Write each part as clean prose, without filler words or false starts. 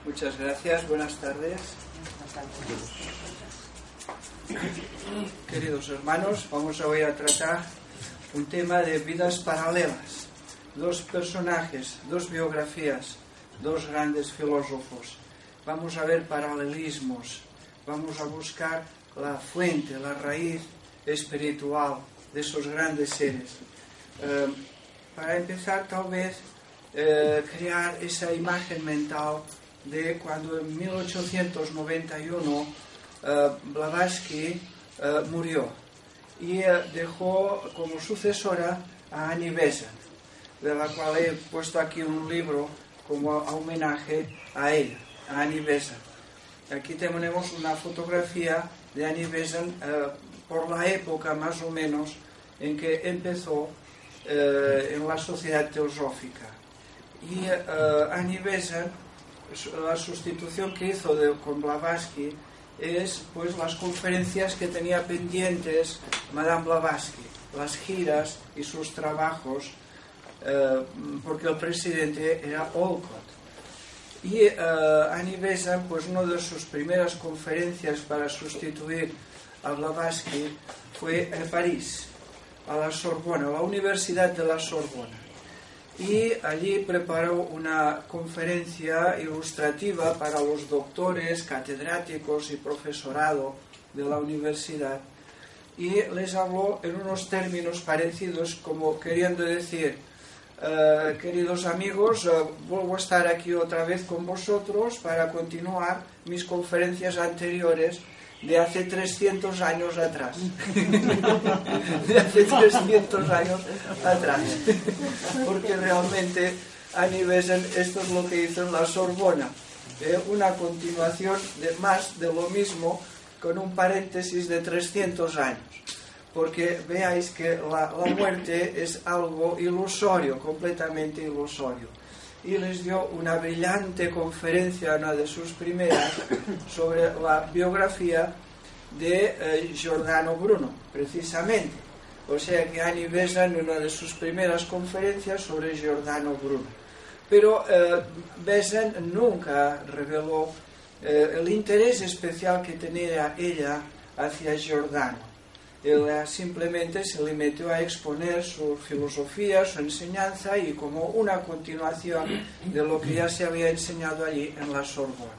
Muchas gracias, buenas tardes. Queridos hermanos, vamos hoy a tratar un tema de vidas paralelas. Dos personajes, dos biografías, dos grandes filósofos. Vamos a ver paralelismos, vamos a buscar la fuente, la raíz espiritual de esos grandes seres. Para empezar, tal vez, crear esa imagen mental de cuando en 1891 Blavatsky murió y dejó como sucesora a Annie Besant, de la cual he puesto aquí un libro como homenaje a ella, a Annie Besant. Aquí tenemos una fotografía de Annie Besant por la época más o menos en que empezó en la Sociedad Teosófica. Y Annie Besant, la sustitución que hizo con Blavatsky es pues las conferencias que tenía pendientes Madame Blavatsky, las giras y sus trabajos, porque el presidente era Olcott. Y Annie Besant, pues una de sus primeras conferencias para sustituir a Blavatsky fue en París, a la Sorbona, a la Universidad de la Sorbona. Y allí preparó una conferencia ilustrativa para los doctores, catedráticos y profesorado de la universidad, y les habló en unos términos parecidos, como queriendo decir: queridos amigos, vuelvo a estar aquí otra vez con vosotros para continuar mis conferencias anteriores de hace 300 años atrás. De hace 300 años atrás. Porque realmente Annie Besant esto es lo que hizo en la Sorbona. Una continuación de más de lo mismo, con un paréntesis de 300 años. Porque veáis que la muerte es algo ilusorio, completamente ilusorio. Y les dio una brillante conferencia, una de sus primeras, sobre la biografía de Giordano Bruno, precisamente. O sea que Annie Besant, una de sus primeras conferencias sobre Giordano Bruno. Pero Besant nunca reveló el interés especial que tenía ella hacia Giordano. Él simplemente se limitó a exponer su filosofía, su enseñanza, y como una continuación de lo que ya se había enseñado allí en la Sorbona.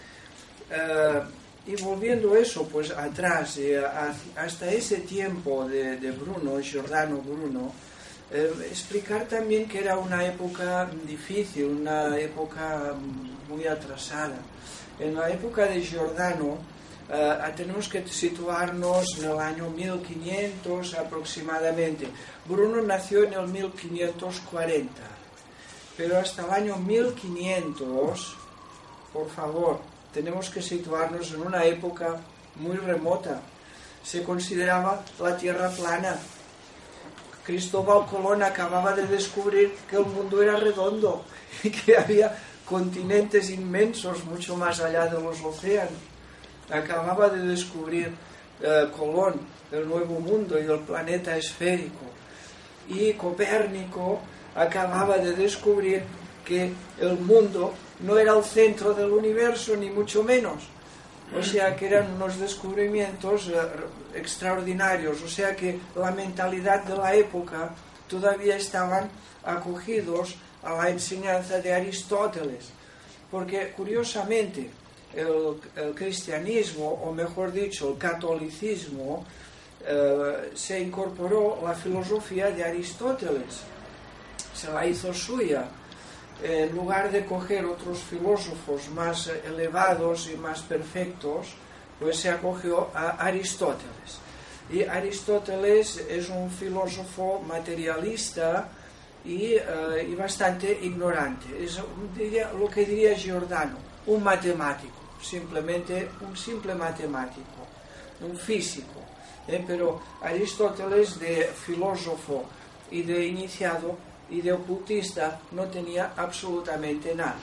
Y volviendo eso pues atrás, hasta ese tiempo de Bruno, Giordano Bruno, explicar también que era una época difícil, una época muy atrasada. En la época de Giordano, tenemos que situarnos en el año 1500 aproximadamente. Bruno nació en el 1540, pero hasta el año 1500, por favor, tenemos que situarnos en una época muy remota. Se consideraba la Tierra plana. Cristóbal Colón acababa de descubrir que el mundo era redondo y que había continentes inmensos mucho más allá de los océanos. Acababa de descubrir Colón el nuevo mundo y el planeta esférico. Y Copérnico acababa de descubrir que el mundo no era el centro del universo, ni mucho menos. O sea que eran unos descubrimientos extraordinarios. O sea que la mentalidad de la época todavía estaban acogidos a la enseñanza de Aristóteles. Porque curiosamente el cristianismo, o mejor dicho, el catolicismo, se incorporó la filosofía de Aristóteles, se la hizo suya. En lugar de coger otros filósofos más elevados y más perfectos, pues se acogió a Aristóteles. Y Aristóteles es un filósofo materialista y bastante ignorante. Es lo que diría Giordano, un matemático, simplemente un simple matemático, un físico. Pero Aristóteles, de filósofo y de iniciado y de ocultista, no tenía absolutamente nada.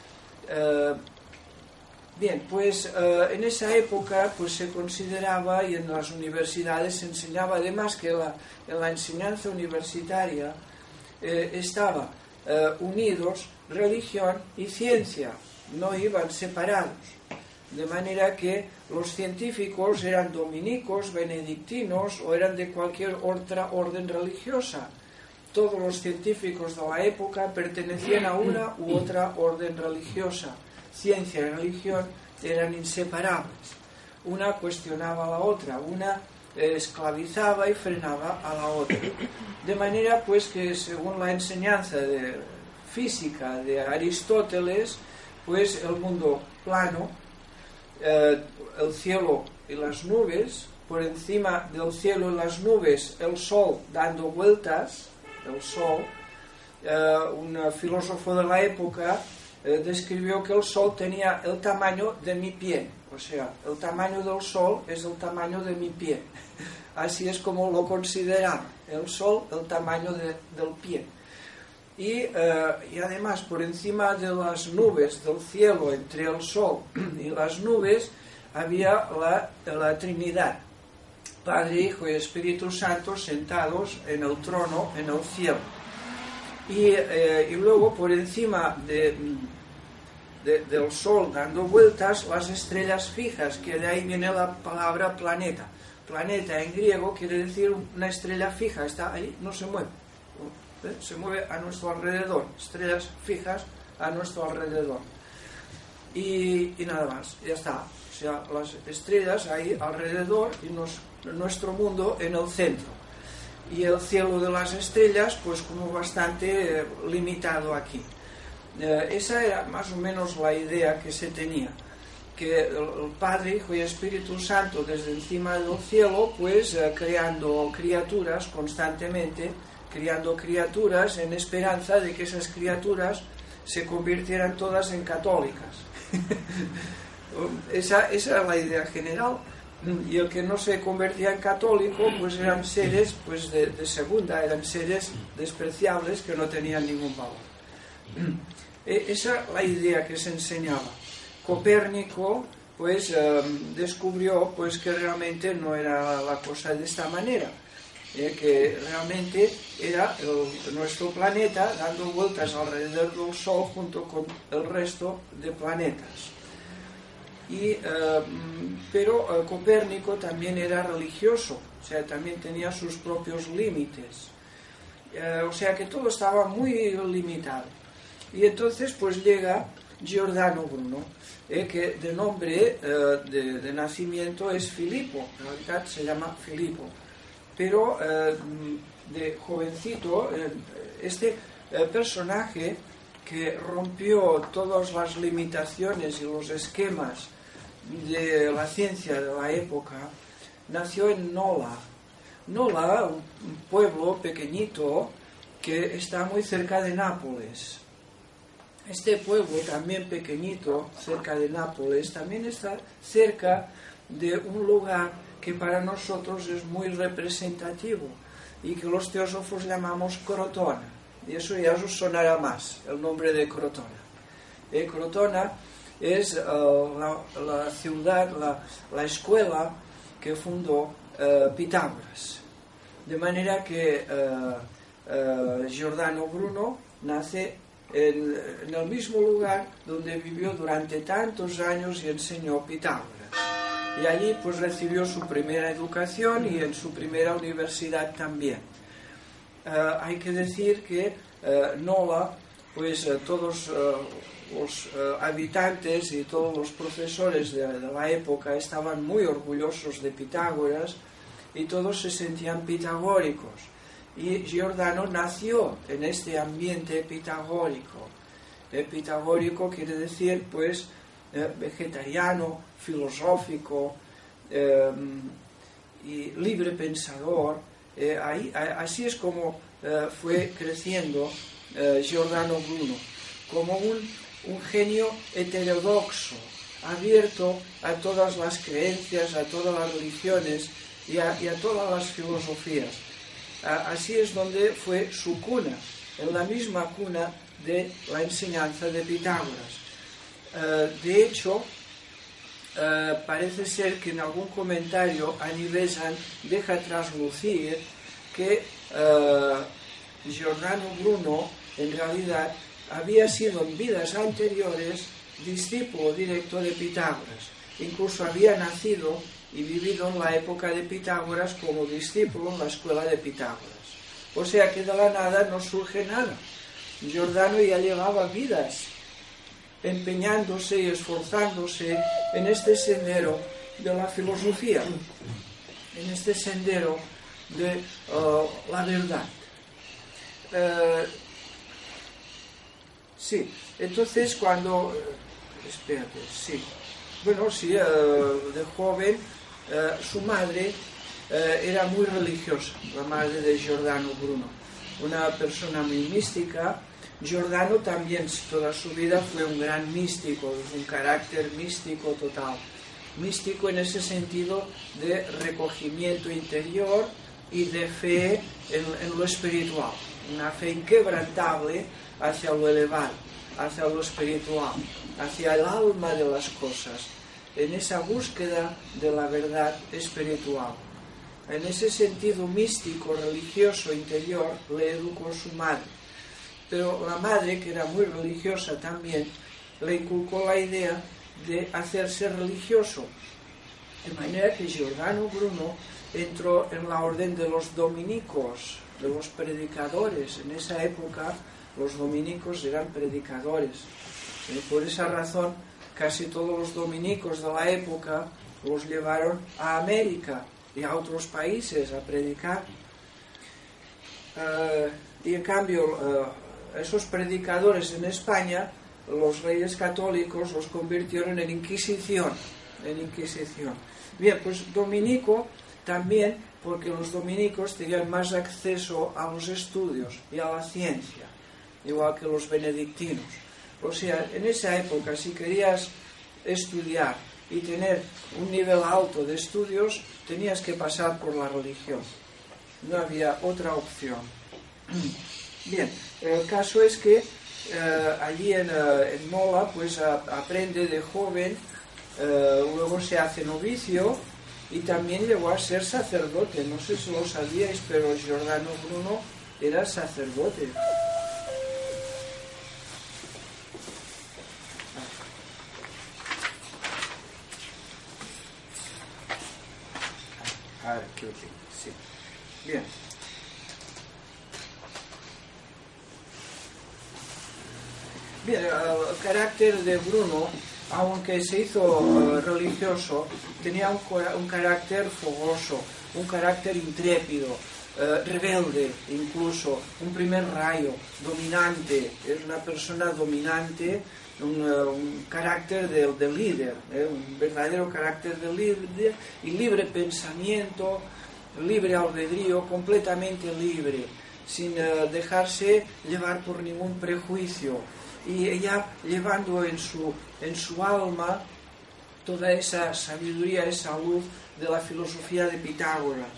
Bien, pues en esa época pues se consideraba, y en las universidades se enseñaba, además que en la enseñanza universitaria estaba unidos religión y ciencia. no iban separados. De manera que los científicos eran dominicos, benedictinos o eran de cualquier otra orden religiosa. Todos los científicos de la época pertenecían a una u otra orden religiosa. Ciencia y religión eran inseparables. Una cuestionaba a la otra, una esclavizaba y frenaba a la otra. De manera pues que según la enseñanza física de Aristóteles, pues el mundo plano, el cielo y las nubes, por encima del cielo y las nubes el sol dando vueltas, el sol, un filósofo de la época describió que el sol tenía el tamaño de mi pie, o sea, el tamaño del sol es el tamaño de mi pie. Así es como lo consideraba, el sol el tamaño del pie. Y además por encima de las nubes del cielo, entre el sol y las nubes, había la Trinidad, Padre, Hijo y Espíritu Santo sentados en el trono en el cielo. Y luego por encima del sol dando vueltas las estrellas fijas, que de ahí viene la palabra planeta. Planeta en griego quiere decir una estrella fija, está ahí, no se mueve. Se mueve a nuestro alrededor, estrellas fijas a nuestro alrededor. Y nada más, ya está. O sea, las estrellas ahí alrededor y nuestro mundo en el centro. Y el cielo de las estrellas, pues como bastante limitado aquí. Esa era más o menos la idea que se tenía. Que el Padre, Hijo y Espíritu Santo desde encima del cielo, pues creando criaturas constantemente, criando criaturas en esperanza de que esas criaturas se convirtieran todas en católicas. Esa era la idea general. Y el que no se convertía en católico, pues eran seres pues de segunda, eran seres despreciables que no tenían ningún valor. Esa es la idea que se enseñaba. Copérnico pues descubrió pues que realmente no era la cosa de esta manera. Que realmente era nuestro planeta dando vueltas alrededor del Sol junto con el resto de planetas. Pero Copérnico también era religioso, o sea, también tenía sus propios límites. O sea que todo estaba muy limitado. Y entonces pues llega Giordano Bruno, que de nombre de nacimiento es Filippo, en realidad se llama Filippo. Pero de jovencito, este personaje que rompió todas las limitaciones y los esquemas de la ciencia de la época, nació en Nola. Nola, un pueblo pequeñito que está muy cerca de Nápoles. Este pueblo también pequeñito, cerca de Nápoles, también está cerca de un lugar que para nosotros es muy representativo y que los teósofos llamamos Crotona. Y eso ya os sonará más, el nombre de Crotona. Crotona es la ciudad, la escuela que fundó Pitágoras. De manera que Giordano Bruno nace en el mismo lugar donde vivió durante tantos años y enseñó Pitágoras. Y allí pues recibió su primera educación y en su primera universidad también. Hay que decir que Nola, pues todos los habitantes y todos los profesores de la época estaban muy orgullosos de Pitágoras y todos se sentían pitagóricos. Y Giordano nació en este ambiente pitagórico. Pitagórico quiere decir pues vegetariano, filosófico y libre pensador. Así es como fue creciendo Giordano Bruno, como un genio heterodoxo, abierto a todas las creencias, a todas las religiones y a todas las filosofías. Así es donde fue su cuna, en la misma cuna de la enseñanza de Pitágoras. De hecho, parece ser que en algún comentario Annie Besant deja traslucir que Giordano Bruno en realidad había sido en vidas anteriores discípulo directo de Pitágoras. Incluso había nacido y vivido en la época de Pitágoras como discípulo en la escuela de Pitágoras. O sea que de la nada no surge nada. Giordano ya llevaba vidas empeñándose y esforzándose en este sendero de la filosofía, en este sendero de la verdad. Sí, entonces cuando... espérate, sí. Bueno, sí, de joven su madre era muy religiosa, la madre de Giordano Bruno, una persona muy mística. Giordano también toda su vida fue un gran místico, un carácter místico total. Místico en ese sentido de recogimiento interior y de fe en lo espiritual, una fe inquebrantable hacia lo elevado, hacia lo espiritual, hacia el alma de las cosas, en esa búsqueda de la verdad espiritual. En ese sentido místico, religioso, interior, le educó su madre. Pero la madre, que era muy religiosa también, le inculcó la idea de hacerse religioso. De manera que Giordano Bruno entró en la orden de los dominicos, de los predicadores. En esa época los dominicos eran predicadores. Por esa razón, casi todos los dominicos de la época los llevaron a América y a otros países a predicar. Y en cambio, esos predicadores en España, los reyes católicos los convirtieron en Inquisición. Bien, pues dominico también, porque los dominicos tenían más acceso a los estudios y a la ciencia, igual que los benedictinos. O sea, en esa época, si querías estudiar y tener un nivel alto de estudios, tenías que pasar por la religión. No había otra opción. Bien, el caso es que allí en Nola, pues aprende de joven, luego se hace novicio y también llegó a ser sacerdote. No sé si lo sabíais, pero Giordano Bruno era sacerdote. Aquí, sí. Bien. Bien, el carácter de Bruno, aunque se hizo religioso, tenía un carácter fogoso, un carácter intrépido, rebelde incluso, un primer rayo, dominante. Es una persona dominante, un carácter de líder, un verdadero carácter de líder y libre pensamiento, libre albedrío, completamente libre, sin dejarse llevar por ningún prejuicio. Y ella llevando en su alma toda esa sabiduría, esa luz de la filosofía de Pitágoras.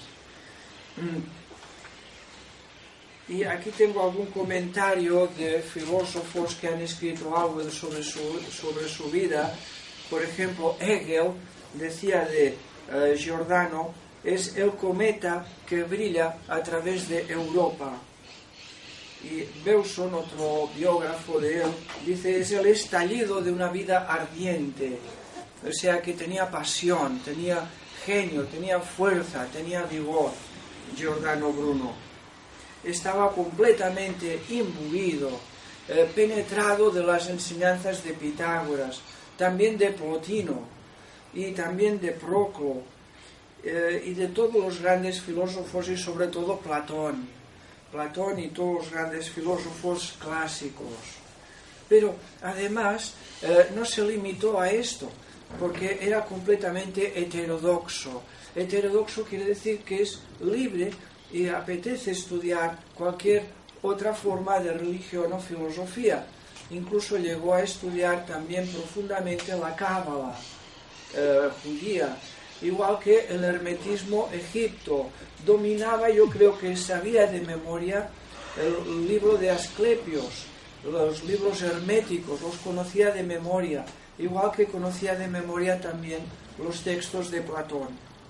Y aquí tengo algún comentario de filósofos que han escrito algo sobre su vida. Por ejemplo, Hegel decía de Giordano: es el cometa que brilla a través de Europa. Y Beuson, otro biógrafo de él, dice: es el estallido de una vida ardiente. O sea que tenía pasión, tenía genio, tenía fuerza, tenía vigor. Giordano Bruno estaba completamente imbuido, penetrado de las enseñanzas de Pitágoras, también de Plotino y también de Proclo, y de todos los grandes filósofos, y sobre todo Platón y todos los grandes filósofos clásicos. Pero además no se limitó a esto, porque era completamente heterodoxo. Heterodoxo quiere decir que es libre y apetece estudiar cualquier otra forma de religión o filosofía. Incluso llegó a estudiar también profundamente la Cábala judía, igual que el hermetismo egipto. Dominaba, yo creo que sabía de memoria el libro de Asclepios, los libros herméticos, los conocía de memoria, igual que conocía de memoria también los textos de Platón.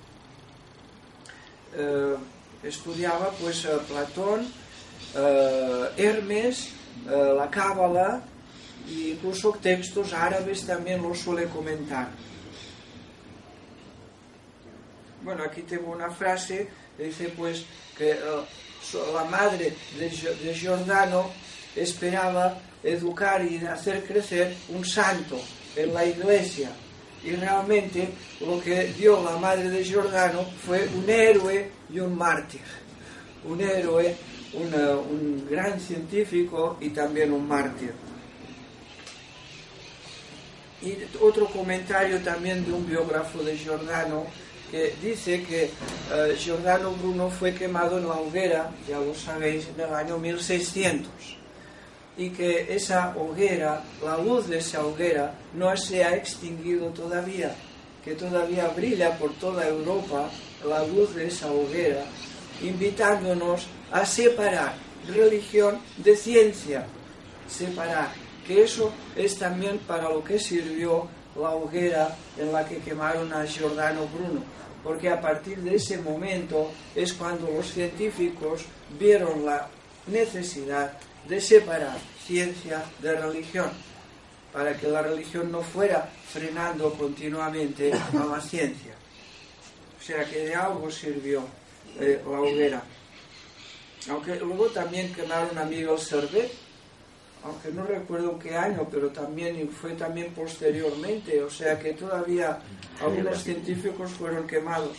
Estudiaba pues Platón, Hermes, la Cábala y incluso textos árabes también lo suele comentar. Bueno, aquí tengo una frase que dice pues que la madre de Giordano esperaba educar y hacer crecer un santo en la iglesia, y realmente lo que dio la madre de Giordano fue un héroe y un mártir, un héroe, un gran científico y también un mártir. Y otro comentario también de un biógrafo de Giordano, que dice que Giordano Bruno fue quemado en la hoguera, ya lo sabéis, en el año 1600, y que esa hoguera, la luz de esa hoguera, no se ha extinguido todavía, que todavía brilla por toda Europa la luz de esa hoguera, invitándonos a separar religión de ciencia, separar, que eso es también para lo que sirvió la hoguera en la que quemaron a Giordano Bruno, porque a partir de ese momento es cuando los científicos vieron la necesidad de separar ciencia de religión, para que la religión no fuera frenando continuamente a la ciencia. O sea que de algo sirvió la hoguera. Aunque luego también quemaron a Miguel Servet, aunque no recuerdo qué año, pero también fue también posteriormente, o sea que todavía algunos científicos fueron quemados.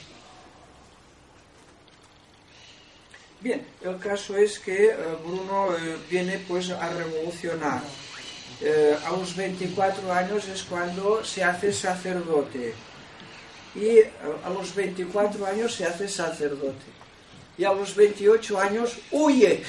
Bien, el caso es que Bruno viene pues a revolucionar. A los 24 años es cuando se hace sacerdote, y a los 24 años se hace sacerdote. Y a los 28 años huye.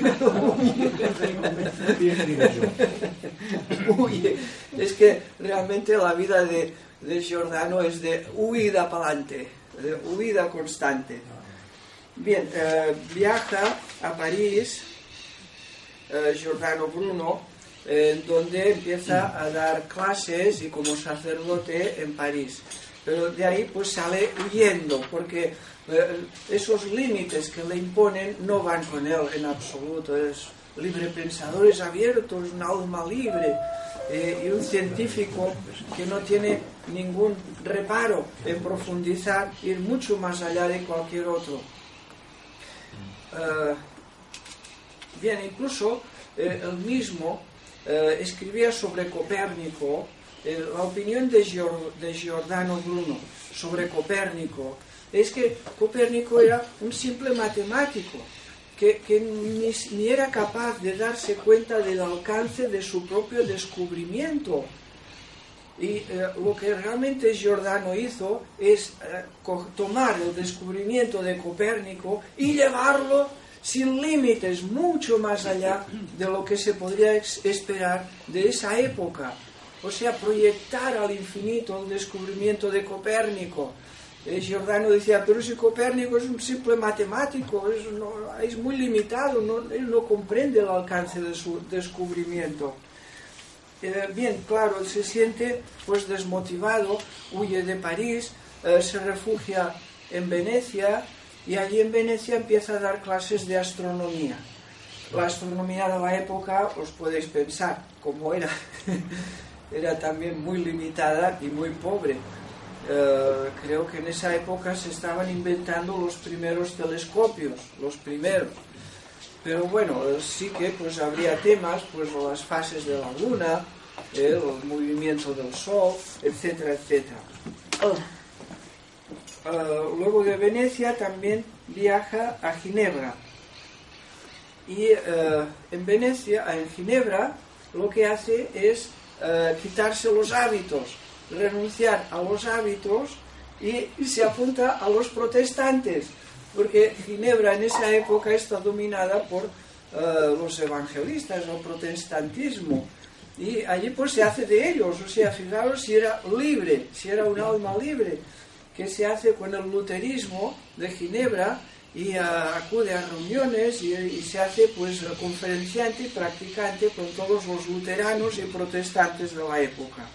Huye. Es que realmente la vida de Giordano es de huida para adelante, de huida constante. Bien, viaja a París, Giordano Bruno, donde empieza a dar clases y como sacerdote en París. Pero de ahí pues sale huyendo, porque esos límites que le imponen no van con él en absoluto. Es libre pensador, es abierto, es un alma libre, y un científico que no tiene ningún reparo en profundizar, ir mucho más allá de cualquier otro. Bien, incluso él mismo escribía sobre Copérnico. La opinión de Giordano Bruno sobre Copérnico es que Copérnico era un simple matemático que ni era capaz de darse cuenta del alcance de su propio descubrimiento. Y lo que realmente Giordano hizo es tomar el descubrimiento de Copérnico y llevarlo sin límites, mucho más allá de lo que se podría esperar de esa época. O sea, proyectar al infinito el descubrimiento de Copérnico. Giordano decía, pero si Copérnico es un simple matemático, es muy limitado, él no comprende el alcance de su descubrimiento. Bien, claro, él se siente pues desmotivado, huye de París, se refugia en Venecia, y allí en Venecia empieza a dar clases de astronomía. La astronomía de la época, os podéis pensar cómo era. Era también muy limitada y muy pobre. Creo que en esa época se estaban inventando los primeros telescopios, los primeros. Pero bueno, sí que pues habría temas, pues las fases de la luna, el movimiento del sol, etcétera, etcétera. Luego de Venecia también viaja a Ginebra. Y en Ginebra, lo que hace es quitarse los hábitos, renunciar a los hábitos y se apunta a los protestantes, porque Ginebra en esa época está dominada por los evangelistas, el protestantismo, y allí pues se hace de ellos. O sea, fijaros si era libre, si era un alma libre, que se hace con el luterismo de Ginebra, y acude a reuniones y se hace pues conferenciante y practicante con todos los luteranos y protestantes de la época.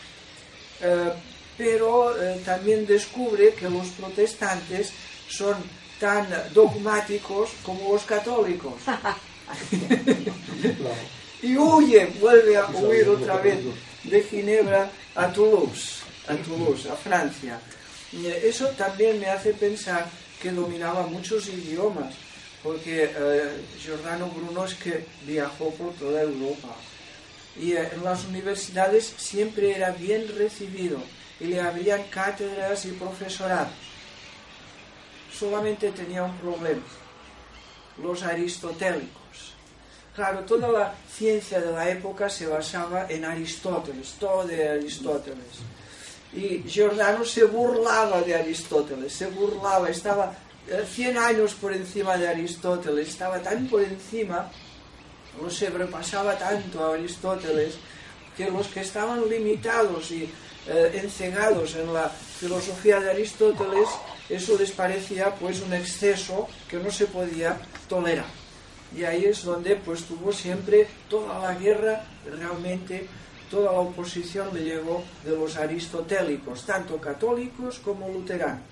Pero también descubre que los protestantes son tan dogmáticos como los católicos. y huye, vuelve a huir otra vez de Ginebra a Toulouse, a Francia. Y eso también me hace pensar que dominaba muchos idiomas, porque Giordano Bruno es que viajó por toda Europa. Y en las universidades siempre era bien recibido y le abrían cátedras y profesorados. Solamente tenía un problema: los aristotélicos. Claro, toda la ciencia de la época se basaba en Aristóteles, todo de Aristóteles. Y Giordano se burlaba de Aristóteles, estaba 100 años por encima de Aristóteles, estaba tan por encima, lo sobrepasaba tanto a Aristóteles, que los que estaban limitados y encegados en la filosofía de Aristóteles, eso les parecía pues un exceso que no se podía tolerar. Y ahí es donde pues tuvo siempre toda la guerra, realmente toda la oposición le llegó de los aristotélicos, tanto católicos como luteranos.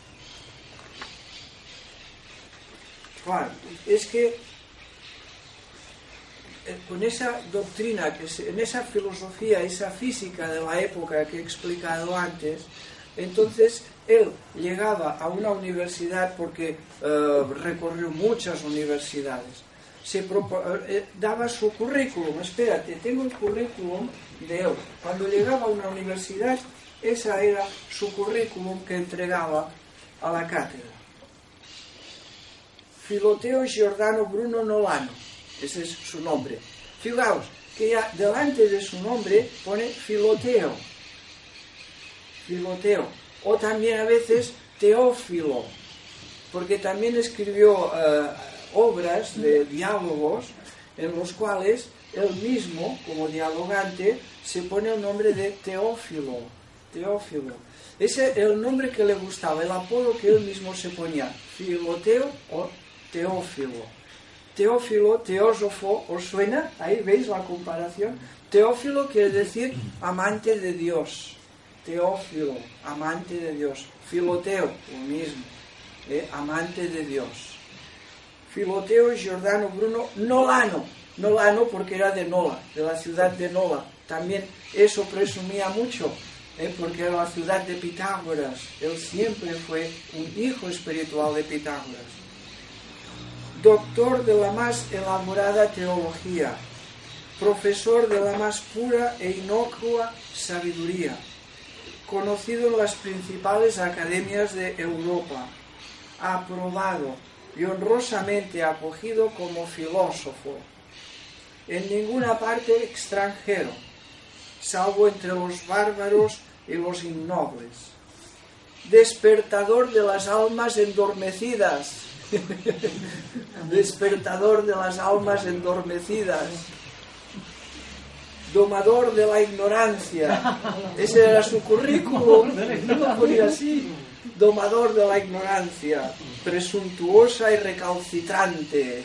Claro, es que con esa doctrina, en esa filosofía, esa física de la época que he explicado antes, entonces él llegaba a una universidad, porque recorrió muchas universidades, daba su currículum. Espérate, tengo el currículum de él. Cuando llegaba a una universidad, esa era su currículum que entregaba a la cátedra. Filoteo Giordano Bruno Nolano, ese es su nombre. Fijaos que ya delante de su nombre pone Filoteo, o también a veces Teófilo, porque también escribió obras de diálogos en los cuales él mismo, como dialogante, se pone el nombre de Teófilo. Ese es el nombre que le gustaba, el apodo que él mismo se ponía, Filoteo o Teófilo. Teófilo, teósofo, ¿os suena? Ahí veis la comparación. Teófilo quiere decir amante de Dios. Teófilo, amante de Dios. Filoteo, lo mismo, amante de Dios. Filoteo Giordano Bruno Nolano porque era de Nola, de la ciudad de Nola. También eso presumía mucho, porque era la ciudad de Pitágoras. Él siempre fue un hijo espiritual de Pitágoras. Doctor de la más elaborada teología, profesor de la más pura e inocua sabiduría, conocido en las principales academias de Europa, aprobado y honrosamente acogido como filósofo, en ninguna parte extranjero, salvo entre los bárbaros y los innobles, despertador de las almas endormecidas, despertador de las almas endormecidas, domador de la ignorancia. Ese era su currículum, no lo ponía así. Domador de la ignorancia, presuntuosa y recalcitrante,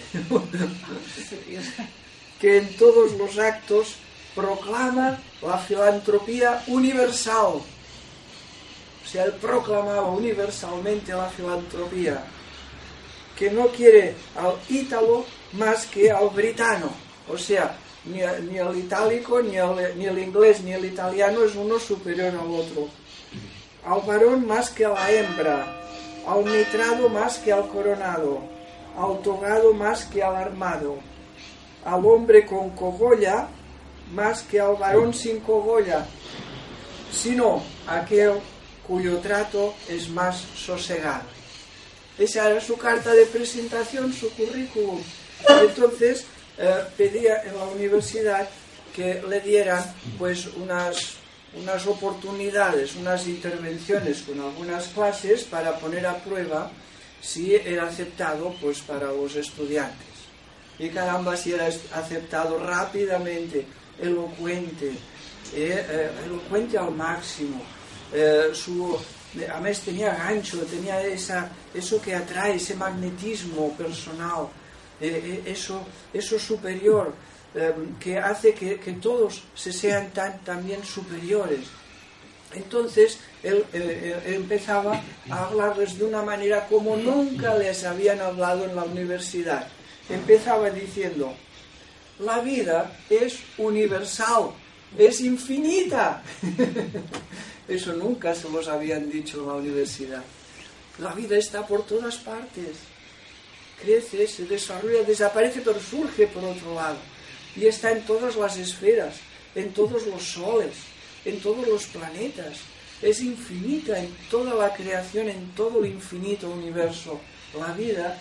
que en todos los actos proclama la filantropía universal. O sea, él proclamaba universalmente la filantropía, que no quiere al ítalo más que al britano. O sea, ni el itálico, ni el inglés, ni el italiano es uno superior al otro. Al varón más que a la hembra, al mitrado más que al coronado, al togado más que al armado, al hombre con cogolla más que al varón sin cogolla, sino aquel cuyo trato es más sosegado. Esa era su carta de presentación, su currículum. Entonces pedía en la universidad que le dieran pues unas oportunidades, unas intervenciones con algunas clases para poner a prueba si era aceptado pues para los estudiantes. Y caramba, si era aceptado rápidamente, elocuente al máximo. Además tenía gancho, tenía eso que atrae, ese magnetismo personal, eso superior, que hace que todos se sean también superiores. Entonces él empezaba a hablarles de una manera como nunca les habían hablado en la universidad. Empezaba diciendo: la vida es universal, es infinita. Eso nunca se los habían dicho en la universidad. La vida está por todas partes. Crece, se desarrolla, desaparece, pero surge por otro lado. Y está en todas las esferas, en todos los soles, en todos los planetas. Es infinita en toda la creación, en todo el infinito universo. La vida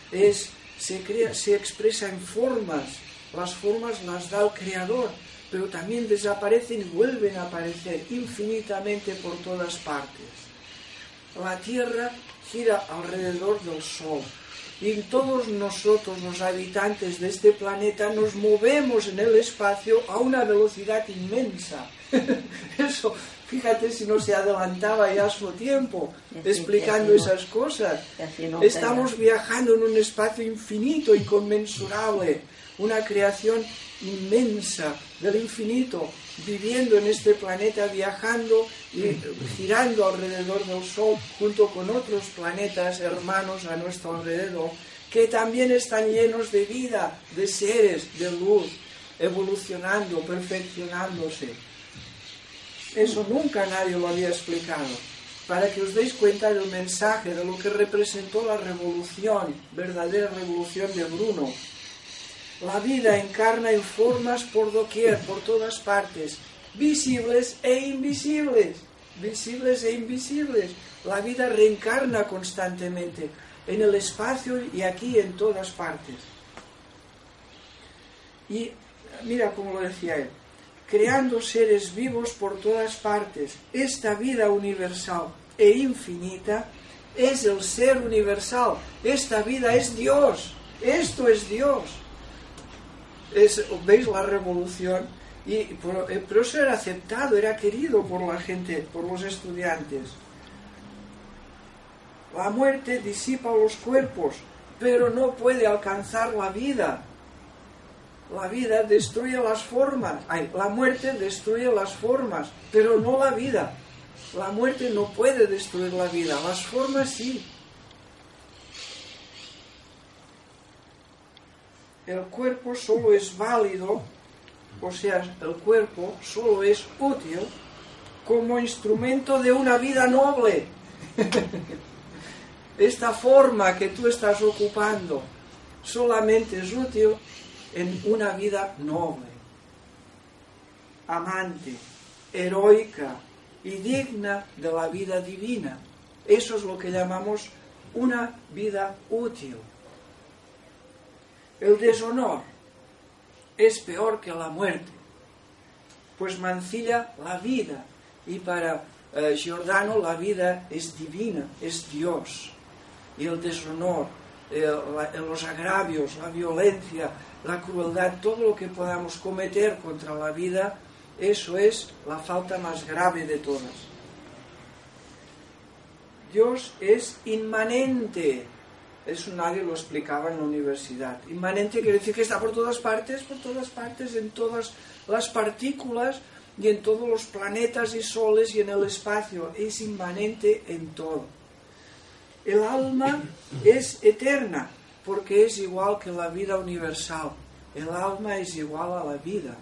se expresa en formas. Las formas las da el Creador, pero también desaparecen y vuelven a aparecer infinitamente por todas partes. La Tierra gira alrededor del Sol y todos nosotros, los habitantes de este planeta, nos movemos en el espacio a una velocidad inmensa. Eso, fíjate si no se adelantaba ya su tiempo explicando esas cosas. Estamos viajando en un espacio infinito, inconmensurable, una creación inmensa del infinito, viviendo en este planeta, viajando y girando alrededor del Sol junto con otros planetas hermanos a nuestro alrededor, que también están llenos de vida, de seres, de luz, evolucionando, perfeccionándose. Eso nunca nadie lo había explicado, para que os deis cuenta del mensaje, de lo que representó la revolución, verdadera revolución de Bruno. La vida encarna en formas por doquier, por todas partes, visibles e invisibles, visibles e invisibles. La vida reencarna constantemente en el espacio y aquí en todas partes. Y mira cómo lo decía él, creando seres vivos por todas partes. Esta vida universal e infinita es el ser universal. Esta vida es Dios. Esto es Dios. ¿Veis la revolución? Pero eso era aceptado, era querido por la gente, por los estudiantes. La muerte disipa los cuerpos, pero no puede alcanzar la vida. La vida destruye las formas. La muerte destruye las formas, pero no la vida. La muerte no puede destruir la vida, las formas sí. El cuerpo solo es válido, o sea, el cuerpo solo es útil como instrumento de una vida noble. Esta forma que tú estás ocupando solamente es útil en una vida noble, amante, heroica y digna de la vida divina. Eso es lo que llamamos una vida útil. El deshonor es peor que la muerte, pues mancilla la vida, y para Giordano la vida es divina, es Dios. Y el deshonor, los agravios, la violencia, la crueldad, todo lo que podamos cometer contra la vida, eso es la falta más grave de todas. Dios es inmanente. Eso nadie lo explicaba en la universidad. Inmanente quiere decir que está por todas partes, en todas las partículas y en todos los planetas y soles y en el espacio. Es inmanente en todo. El alma es eterna porque es igual que la vida universal. El alma es igual a la vida.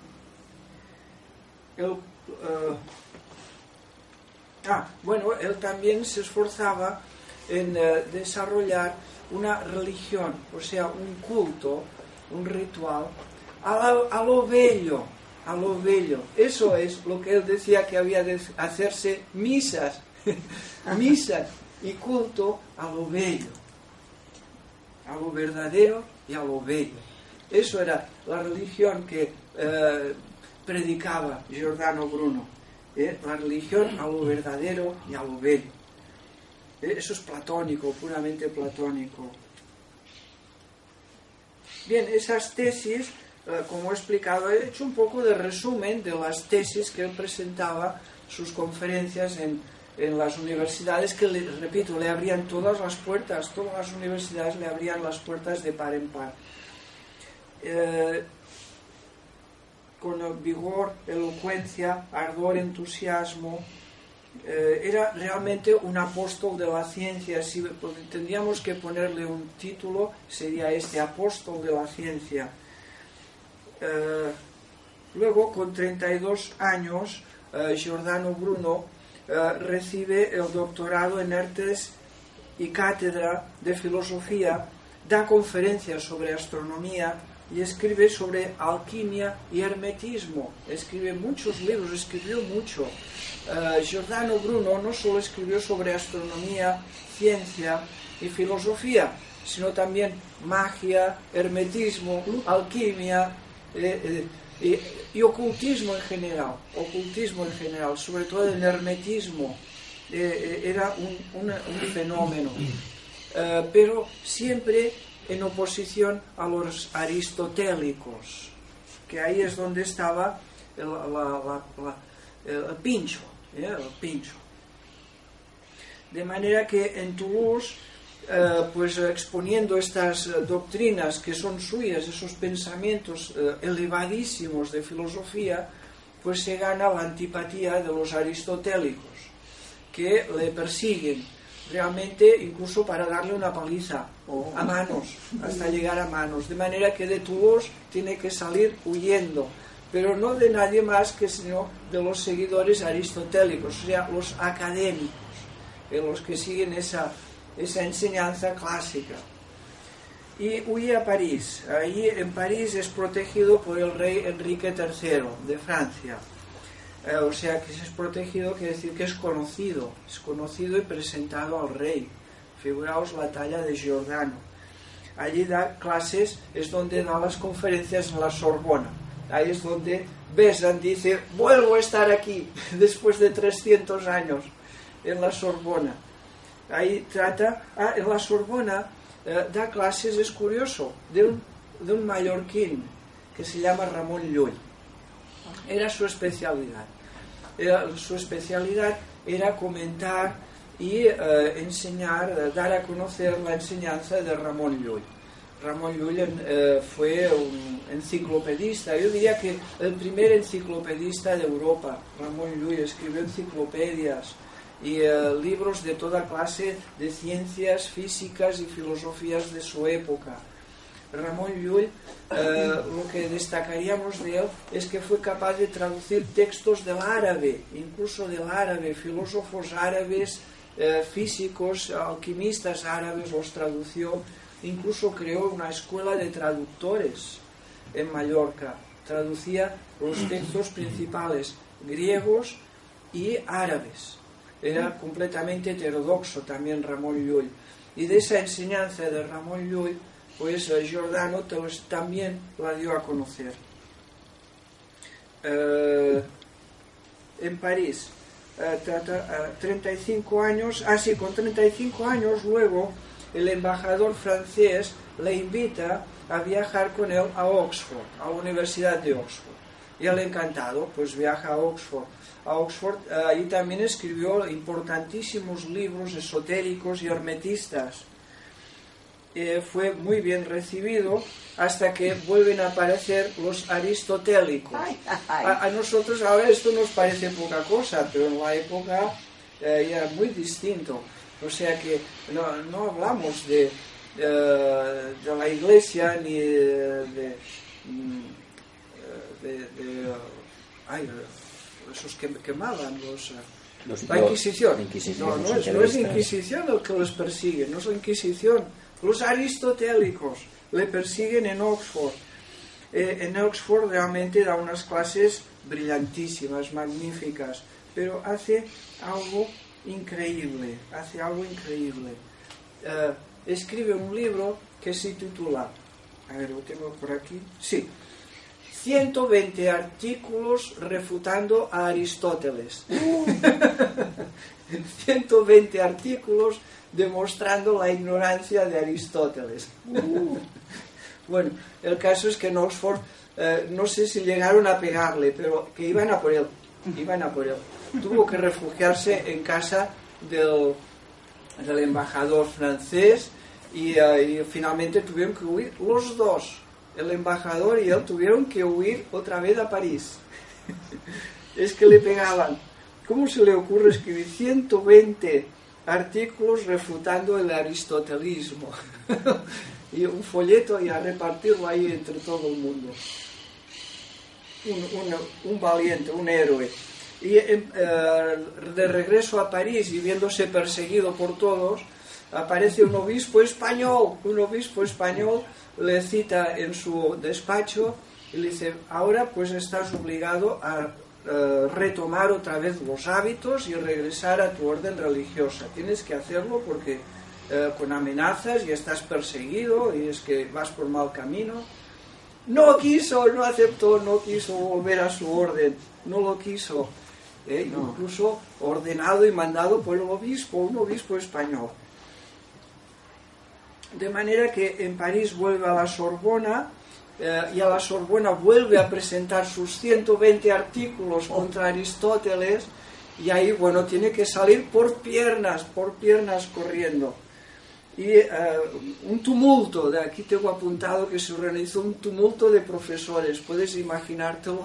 Él también se esforzaba en desarrollar una religión, o sea, un culto, un ritual, a lo bello. Eso es lo que él decía que había de hacerse misas y culto a lo bello, a lo verdadero y a lo bello. Eso era la religión que predicaba Giordano Bruno, la religión a lo verdadero y a lo bello. Eso es platónico, puramente platónico. Bien, esas tesis, como he explicado, he hecho un poco de resumen de las tesis que él presentaba, sus conferencias en las universidades, que, repito, le abrían todas las puertas, todas las universidades le abrían las puertas de par en par. Con vigor, elocuencia, ardor, entusiasmo. Era realmente un apóstol de la ciencia. Si tendríamos que ponerle un título, sería este, apóstol de la ciencia. Luego, con 32 años, Giordano Bruno recibe el doctorado en Artes y cátedra de filosofía, da conferencias sobre astronomía y escribe sobre alquimia y hermetismo. Escribe muchos libros, escribió mucho. Giordano Bruno no solo escribió sobre astronomía, ciencia y filosofía, sino también magia, hermetismo, alquimia y ocultismo en general, sobre todo el hermetismo. Era un fenómeno, pero siempre en oposición a los aristotélicos, que ahí es donde estaba el pincho. De manera que en Toulouse, pues exponiendo estas doctrinas que son suyas, esos pensamientos elevadísimos de filosofía, pues se gana la antipatía de los aristotélicos, que le persiguen realmente incluso para darle una paliza a manos, hasta llegar a manos, de manera que de Toulouse tiene que salir huyendo, pero no de nadie más que sino de los seguidores aristotélicos, o sea, los académicos, los que siguen esa enseñanza clásica. Y huye a París. Allí en París es protegido por el rey Enrique III de Francia. O sea, que si es protegido quiere decir que es conocido y presentado al rey. Figuraos la talla de Giordano. Allí da clases, es donde da las conferencias en la Sorbona. Ahí es donde Besant dice, vuelvo a estar aquí después de 300 años en la Sorbona. Ahí trata, en la Sorbona da clases, es curioso, de un mallorquín que se llama Ramón Llull. Era su especialidad. Su especialidad era comentar y enseñar, dar a conocer la enseñanza de Ramón Llull. Ramón Llull fue un enciclopedista, yo diría que el primer enciclopedista de Europa. Ramón Llull escribió enciclopedias y libros de toda clase de ciencias físicas y filosofías de su época. Ramón Llull, lo que destacaríamos de él es que fue capaz de traducir textos del árabe, incluso del árabe, filósofos árabes, físicos, alquimistas árabes los tradució, incluso creó una escuela de traductores en Mallorca, traducía los textos principales griegos y árabes. Era completamente heterodoxo también Ramón Llull. Y de esa enseñanza de Ramón Llull, pues Giordano también la dio a conocer. En París, 35 años, con 35 años luego el embajador francés le invita a viajar con él a Oxford, a la Universidad de Oxford. Y él encantado, pues viaja a Oxford. Ahí también escribió importantísimos libros esotéricos y hermetistas. Fue muy bien recibido hasta que vuelven a aparecer los aristotélicos. A nosotros ahora esto nos parece poca cosa, pero en la época era muy distinto. O sea que no hablamos de la Iglesia ni de esos que quemaban la Inquisición. No es Inquisición el que los persigue, no es la Inquisición. Los aristotélicos le persiguen en Oxford. En Oxford realmente da unas clases brillantísimas, magníficas, pero hace algo increíble. Escribe un libro que se titula, a ver, lo tengo por aquí, sí, 120 artículos refutando a Aristóteles. 120 artículos demostrando la ignorancia de Aristóteles. Bueno, el caso es que en Oxford, no sé si llegaron a pegarle, pero que iban a por él. Tuvo que refugiarse en casa del embajador francés y finalmente tuvieron que huir los dos. El embajador y él tuvieron que huir otra vez a París. Es que le pegaban. ¿Cómo se le ocurre escribir 120 artículos refutando el aristotelismo? Y un folleto y a repartirlo ahí entre todo el mundo. un valiente, un héroe. Y de regreso a París y viéndose perseguido por todos, aparece un obispo español. Un obispo español le cita en su despacho y le dice: ahora pues estás obligado a retomar otra vez los hábitos y regresar a tu orden religiosa. Tienes que hacerlo porque con amenazas y estás perseguido y es que vas por mal camino. No quiso, no aceptó, no quiso volver a su orden, no lo quiso. No. Incluso ordenado y mandado por un obispo español. De manera que en París vuelve a la Sorbona y a la Sorbona vuelve a presentar sus 120 artículos contra Aristóteles, y ahí, bueno, tiene que salir por piernas corriendo. Y un tumulto, de aquí tengo apuntado que se organizó un tumulto de profesores, puedes imaginártelo,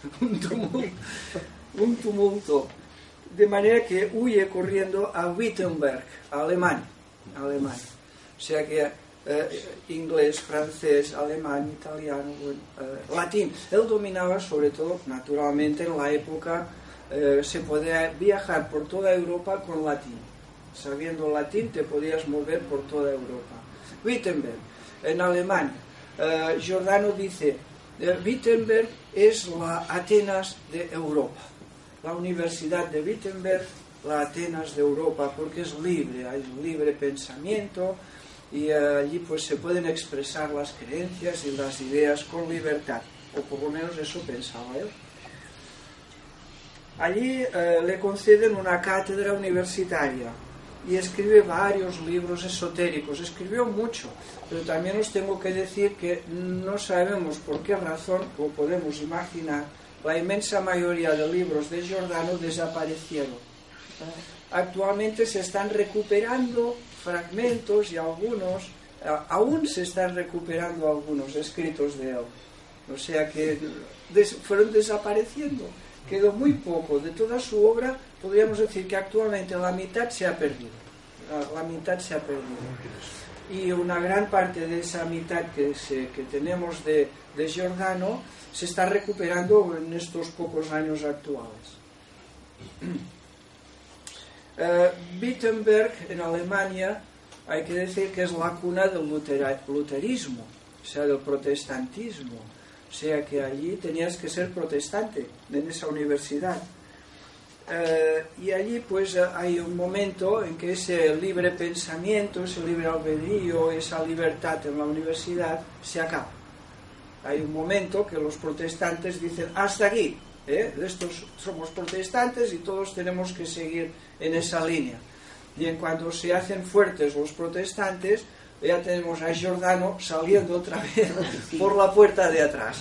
un tumulto, de manera que huye corriendo a Wittenberg, a Alemania. O sea que inglés, francés, alemán, italiano, latín. Él dominaba sobre todo, naturalmente, en la época se podía viajar por toda Europa con latín. Sabiendo latín te podías mover por toda Europa. Wittenberg, en Alemania. Giordano dice: Wittenberg es la Atenas de Europa. La Universidad de Wittenberg, la Atenas de Europa, porque es libre, hay libre pensamiento y allí pues se pueden expresar las creencias y las ideas con libertad, o por lo menos eso pensaba él. Allí le conceden una cátedra universitaria y escribe varios libros esotéricos. Escribió mucho, pero también os tengo que decir que no sabemos por qué razón, o podemos imaginar, la inmensa mayoría de libros de Giordano desaparecieron. Actualmente se están recuperando fragmentos y algunos, aún se están recuperando algunos escritos de él. O sea que fueron desapareciendo. Quedó muy poco de toda su obra. Podríamos decir que actualmente la mitad se ha perdido. Y una gran parte de esa mitad que tenemos de Giordano se está recuperando en estos pocos años actuales. Wittenberg, en Alemania, hay que decir que es la cuna del luterismo, o sea, del protestantismo. O sea que allí tenías que ser protestante en esa universidad. Y allí pues hay un momento en que ese libre pensamiento, ese libre albedrío, esa libertad en la universidad se acaba. Hay un momento que los protestantes dicen: hasta aquí, estos somos protestantes y todos tenemos que seguir en esa línea. Y en cuanto se hacen fuertes los protestantes, ya tenemos a Giordano saliendo otra vez por la puerta de atrás.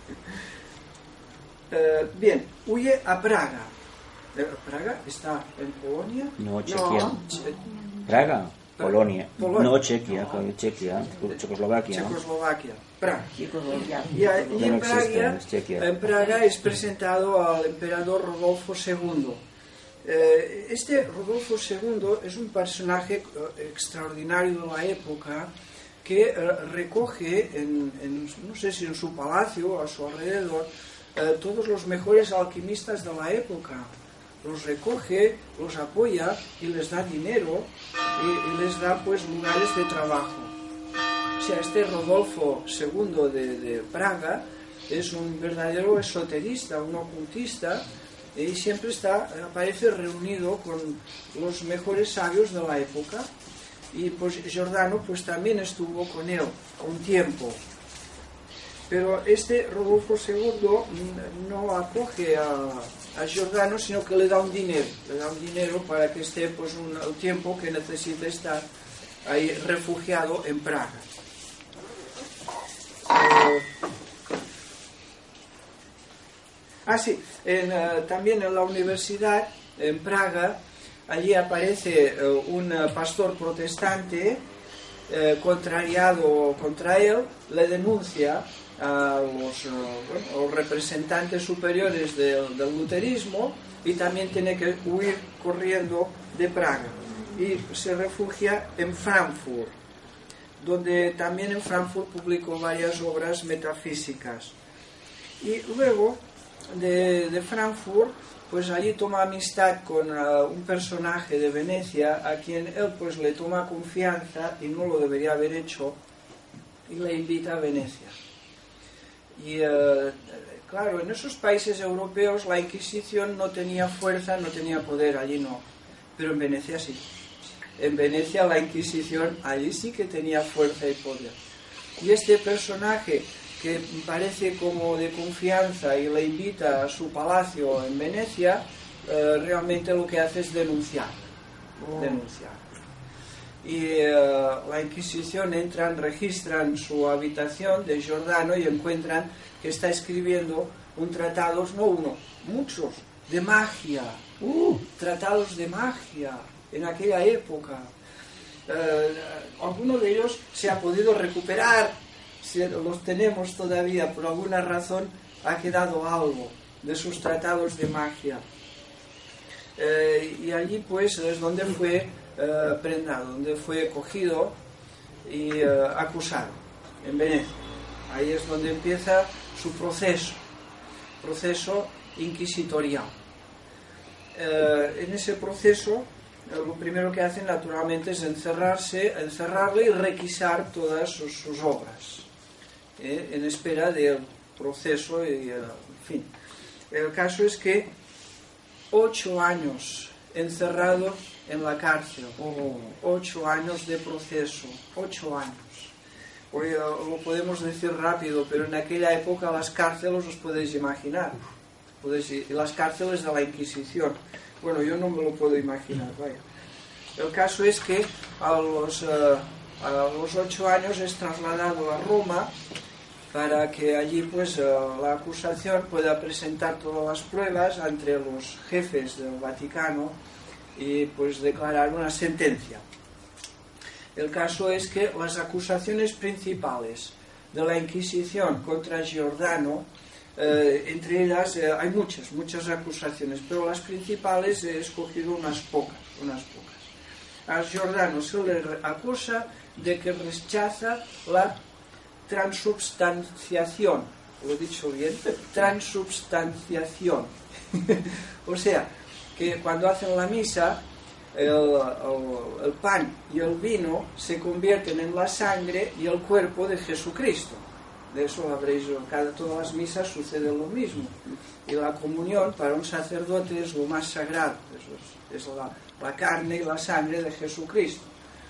Bien, huye a Praga. ¿Praga está en Polonia? No, Chequia. No. Praga, Polonia. Polonia. No, Chequia, Checoslovaquia. Praga. Y Ya no existe, es Chequia. en Praga es presentado al emperador Rodolfo II. Este Rodolfo II es un personaje extraordinario de la época que recoge, no sé si en su palacio o a su alrededor, todos los mejores alquimistas de la época. Los recoge, los apoya y les da dinero y les da pues lugares de trabajo. O sea, este Rodolfo II de Praga es un verdadero esoterista, un ocultista, y siempre aparece reunido con los mejores sabios de la época. Y pues Giordano pues también estuvo con él un tiempo. Pero este Rodolfo II no acoge a Giordano, sino que le da un dinero para que esté pues un tiempo que necesite estar ahí refugiado en Praga. También en la universidad, en Praga, allí aparece un pastor protestante contrariado contra él, le denuncia a los representantes superiores del luterismo y también tiene que huir corriendo de Praga y se refugia en Frankfurt, donde también en Frankfurt publicó varias obras metafísicas. Y luego de Frankfurt, pues allí toma amistad con un personaje de Venecia a quien él pues le toma confianza y no lo debería haber hecho, y le invita a Venecia. Y claro, en esos países europeos la Inquisición no tenía fuerza, no tenía poder, allí no, pero en Venecia sí. En Venecia la Inquisición allí sí que tenía fuerza y poder. Y este personaje que parece como de confianza y le invita a su palacio en Venecia, realmente lo que hace es denunciar. Y la Inquisición registran su habitación de Giordano y encuentran que está escribiendo un tratado, no uno, muchos, de magia. Tratados de magia en aquella época. Alguno de ellos se ha podido recuperar, si los tenemos todavía, por alguna razón ha quedado algo de sus tratados de magia. Y allí pues es donde fue prendado, donde fue cogido y acusado, en Venecia. Ahí es donde empieza su proceso inquisitorial. En ese proceso, lo primero que hacen naturalmente es encerrarle y requisar todas sus obras, en espera del proceso y en fin. El caso es que 8 años encerrado en la cárcel, 8 años de proceso, 8 años. Hoy lo podemos decir rápido, pero en aquella época las cárceles os podéis imaginar, las cárceles de la Inquisición. Bueno, yo no me lo puedo imaginar, vaya. El caso es que a los 8 años es trasladado a Roma para que allí pues la acusación pueda presentar todas las pruebas ante los jefes del Vaticano y pues declarar una sentencia. El caso es que las acusaciones principales de la Inquisición contra Giordano, entre ellas hay muchas acusaciones, pero las principales he escogido unas pocas. A Giordano se le acusa de que rechaza la transubstanciación. ¿Lo he dicho bien? Transubstanciación. O sea, que cuando hacen la misa, el pan y el vino se convierten en la sangre y el cuerpo de Jesucristo. De eso habréis oído, todas las misas sucede lo mismo. Y la comunión para un sacerdote es lo más sagrado, es la carne y la sangre de Jesucristo.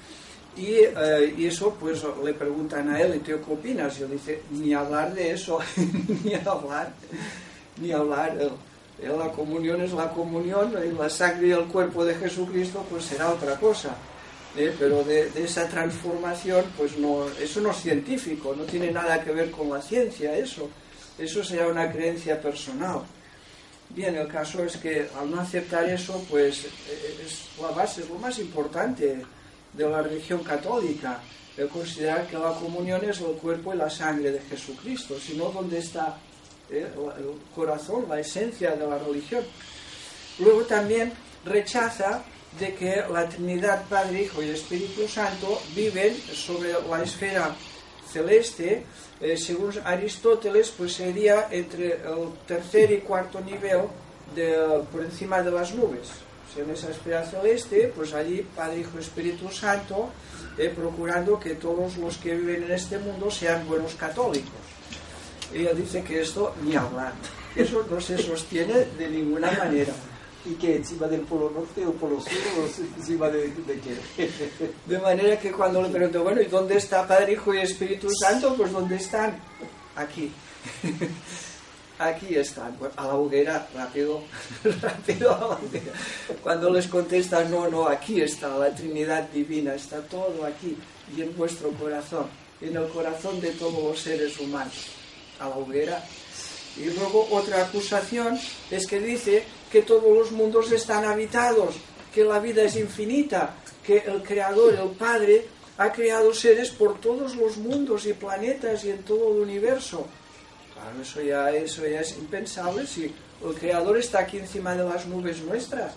Y eso pues le preguntan a él, ¿y tú qué opinas? Y él dice, ni hablar de eso, ni hablar. La comunión es la comunión, y la sangre y el cuerpo de Jesucristo pues será otra cosa. Pero de esa transformación, pues no, eso no es científico, no tiene nada que ver con la ciencia, eso será una creencia personal. Bien, el caso es que al no aceptar eso, pues es la base, es lo más importante de la religión católica, el considerar que la comunión es el cuerpo y la sangre de Jesucristo, sino ¿dónde está el corazón, la esencia de la religión? Luego también rechaza de que la Trinidad, Padre, Hijo y Espíritu Santo viven sobre la esfera celeste. Según Aristóteles, pues sería entre el tercer y cuarto nivel por encima de las nubes. O sea, en esa esfera celeste, pues allí Padre, Hijo y Espíritu Santo, procurando que todos los que viven en este mundo sean buenos católicos. Ella dice que esto ni hablar, eso no se sostiene de ninguna manera. ¿Y qué? ¿Encima del polo norte o polo sur o encima de qué? De manera que cuando le pregunto, bueno, ¿y dónde está Padre, Hijo y Espíritu Santo? Pues ¿dónde están? Aquí. Aquí están. Bueno, a la hoguera, rápido a la hoguera. Cuando les contestan, no, aquí está la Trinidad Divina, está todo aquí y en vuestro corazón, en el corazón de todos los seres humanos. A la hoguera. Y luego otra acusación es que dice que todos los mundos están habitados, que la vida es infinita, que el Creador, el Padre, ha creado seres por todos los mundos y planetas y en todo el universo. Claro, eso ya es impensable si el Creador está aquí encima de las nubes nuestras.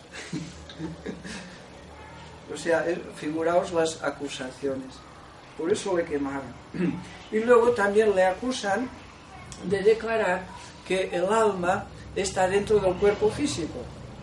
O sea, figuraos las acusaciones. Por eso le quemaron. Y luego también le acusan de declarar que el alma está dentro del cuerpo físico.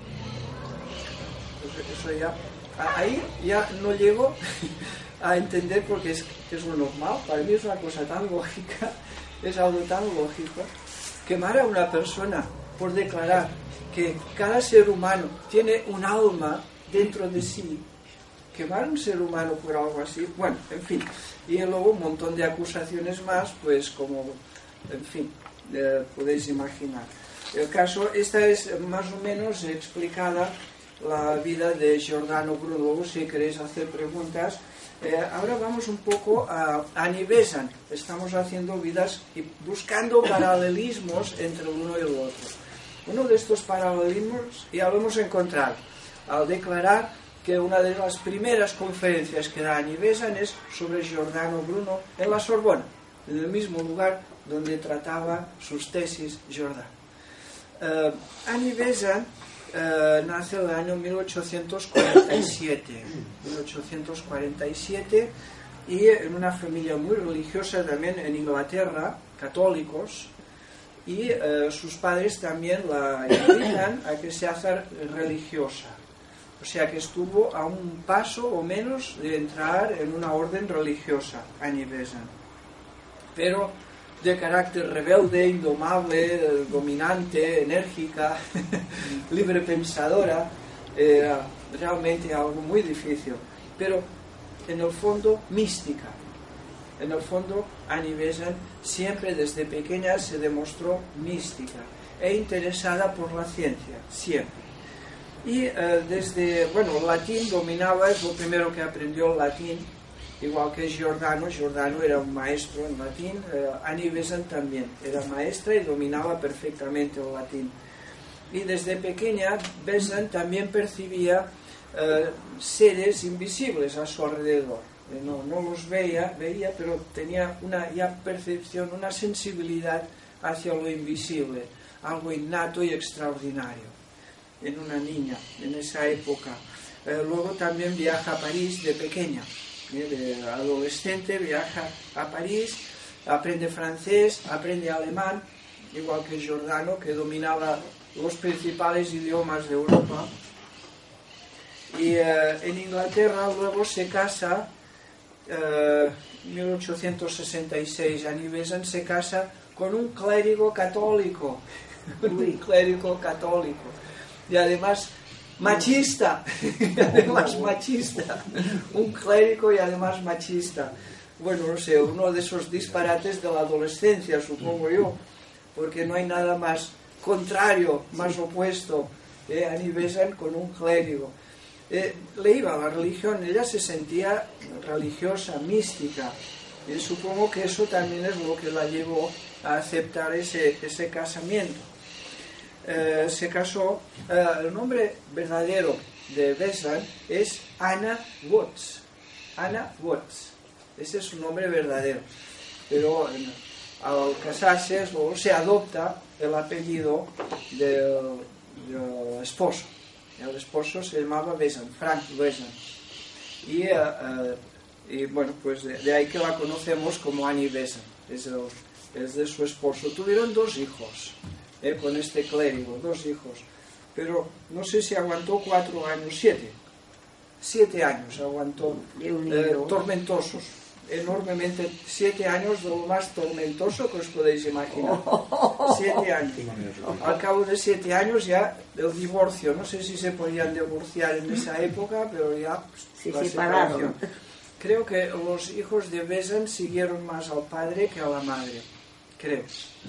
Pues eso ya, ahí ya no llego a entender porque es lo normal. Para mí es una cosa tan lógica, es algo tan lógico. Quemar a una persona por declarar que cada ser humano tiene un alma dentro de sí, quemar a un ser humano por algo así, bueno, en fin, y luego un montón de acusaciones más, pues como, en fin, podéis imaginar. El caso, esta es más o menos explicada la vida de Giordano Bruno. Luego, si queréis hacer preguntas, ahora vamos un poco a Annie Besant. Estamos haciendo vidas y buscando paralelismos entre uno y el otro. Uno de estos paralelismos ya lo hemos encontrado al declarar que una de las primeras conferencias que da Annie Besant es sobre Giordano Bruno en la Sorbona, en el mismo lugar donde trataba sus tesis Giordano. Annie Besant nace en el año 1847 y en una familia muy religiosa también en Inglaterra, católicos, y sus padres también la invitan a que se haga religiosa. O sea que estuvo a un paso o menos de entrar en una orden religiosa, Annie Besant. Pero de carácter rebelde, indomable, dominante, enérgica, librepensadora, era realmente algo muy difícil. Pero en el fondo mística. En el fondo Annie Besant siempre desde pequeña se demostró mística e interesada por la ciencia, siempre. Y desde, bueno, el latín dominaba, es lo primero que aprendió el latín, igual que Giordano. Giordano era un maestro en latín, Annie Besant también era maestra y dominaba perfectamente el latín. Y desde pequeña Besant también percibía seres invisibles a su alrededor. No los veía, pero tenía una ya percepción, una sensibilidad hacia lo invisible, algo innato y extraordinario en una niña en esa época. Luego también viaja a París de pequeña, de adolescente viaja a París, aprende francés, aprende alemán, igual que Giordano, que dominaba los principales idiomas de Europa. Y en Inglaterra luego se casa, 1866, Annie Besant se casa con un clérigo católico, un clérigo católico, y además machista, un clérigo y además machista. Bueno, no sé, uno de esos disparates de la adolescencia, supongo yo, porque no hay nada más contrario, más opuesto, Annie Besant con un clérigo. Le iba a la religión, ella se sentía religiosa, mística, y supongo que eso también es lo que la llevó a aceptar ese casamiento. Se casó, el nombre verdadero de Besant es Anna Watts. Anna Watts, ese es su nombre verdadero, pero al casarse luego se adopta el apellido del esposo. El esposo se llamaba Besant, Frank Besant, y bueno, pues de ahí que la conocemos como Annie Besant, es de su esposo. Tuvieron 2 hijos con este clérigo, 2 hijos, pero no sé si aguantó 4 años, 7 años aguantó, tormentosos, enormemente, 7 años de lo más tormentoso que os podéis imaginar. 7 años. Al cabo de 7 años ya el divorcio, no sé si se podían divorciar en esa época, pero ya la separación. Creo que los hijos de Besant siguieron más al padre que a la madre, creo.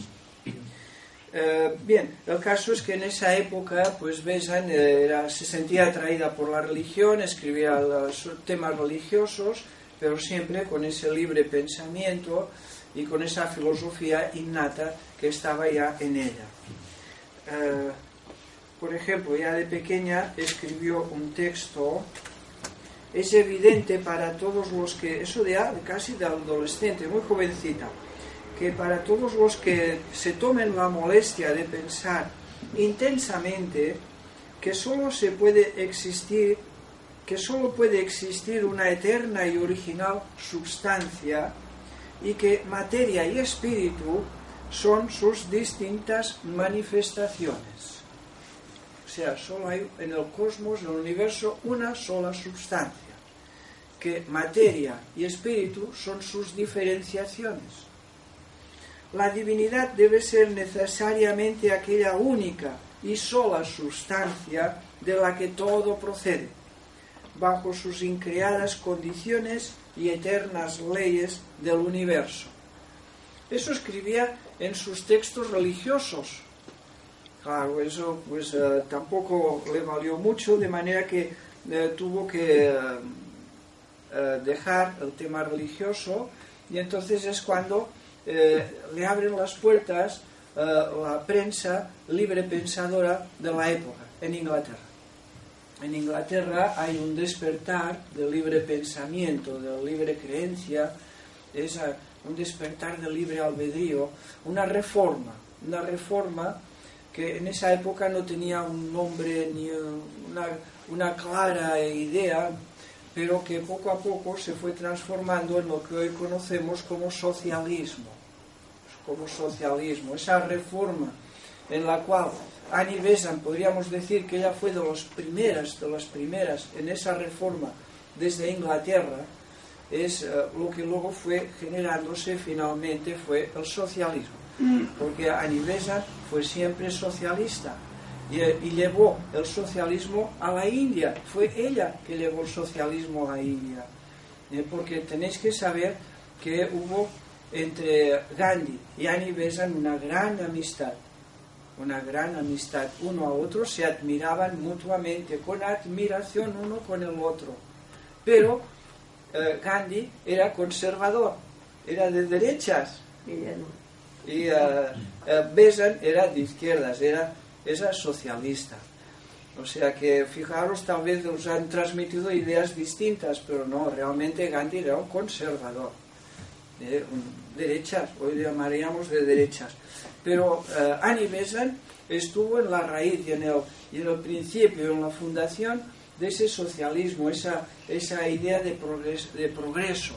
Bien, el caso es que en esa época pues Besant se sentía atraída por la religión, escribía los temas religiosos, pero siempre con ese libre pensamiento y con esa filosofía innata que estaba ya en ella. Por ejemplo, ya de pequeña escribió un texto. Es evidente para todos los que, eso de casi de adolescente, muy jovencita, que para todos los que se tomen la molestia de pensar intensamente que solo puede existir una eterna y original substancia y que materia y espíritu son sus distintas manifestaciones. O sea, solo hay en el cosmos, en el universo, una sola substancia, que materia y espíritu son sus diferenciaciones. La divinidad debe ser necesariamente aquella única y sola sustancia de la que todo procede, bajo sus increadas condiciones y eternas leyes del universo. Eso escribía en sus textos religiosos. Claro, eso pues tampoco le valió mucho, de manera que tuvo que dejar el tema religioso, y entonces es cuando le abren las puertas la prensa libre pensadora de la época en Inglaterra. En Inglaterra hay un despertar del libre pensamiento, de la libre creencia, es un despertar del libre albedrío, una reforma que en esa época no tenía un nombre ni una clara idea, pero que poco a poco se fue transformando en lo que hoy conocemos como socialismo. Esa reforma en la cual Annie Besant, podríamos decir que ella fue de las primeras en esa reforma desde Inglaterra, es lo que luego fue generándose finalmente fue el socialismo, porque Annie Besant fue siempre socialista y llevó el socialismo a la India. Fue ella que llevó el socialismo a la India, porque tenéis que saber que hubo entre Gandhi y Annie Besant una gran amistad, uno a otro, se admiraban mutuamente, con admiración uno con el otro, pero Gandhi era conservador, era de derechas, y Besant era de izquierdas, era socialista. O sea que, fijaros, tal vez nos han transmitido ideas distintas, pero no, realmente Gandhi era un conservador, derechas, hoy le llamaríamos de derechas. Pero Annie Besant estuvo en la raíz y en el principio, en la fundación de ese socialismo, esa idea de progreso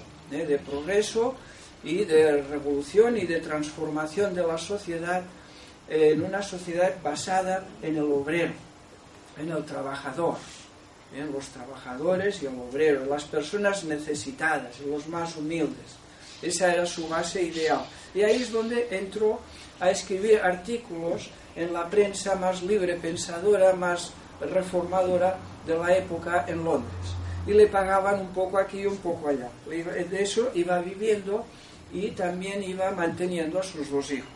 y de revolución y de transformación de la sociedad en una sociedad basada en el obrero, en el trabajador, en los trabajadores y el obrero, en las personas necesitadas, en los más humildes. Esa era su base ideal. Y ahí es donde entró a escribir artículos en la prensa más libre pensadora, más reformadora de la época en Londres. Y le pagaban un poco aquí y un poco allá. De eso iba viviendo y también iba manteniendo a sus dos hijos.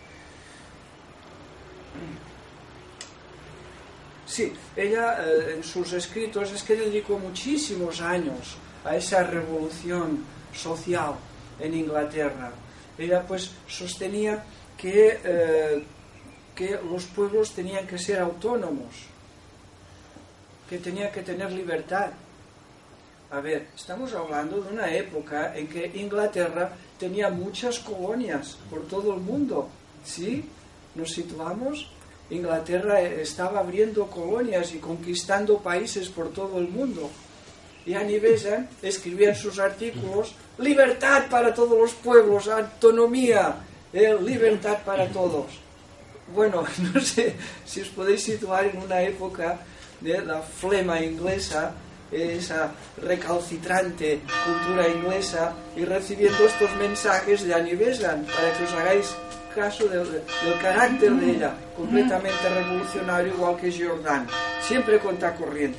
Sí, ella en sus escritos es que dedicó muchísimos años a esa revolución social en Inglaterra. Ella pues sostenía que los pueblos tenían que ser autónomos, que tenían que tener libertad. A ver, estamos hablando de una época en que Inglaterra tenía muchas colonias por todo el mundo. ¿Sí? ¿Nos situamos? Inglaterra estaba abriendo colonias y conquistando países por todo el mundo. Y Annie Besant escribía en sus artículos: libertad para todos los pueblos, autonomía, libertad para todos. Bueno, no sé si os podéis situar en una época de la flema inglesa, esa recalcitrante cultura inglesa, y recibiendo estos mensajes de Annie Besant, para que os hagáis caso del carácter de ella, completamente revolucionario, igual que Giordano, siempre contracorriente.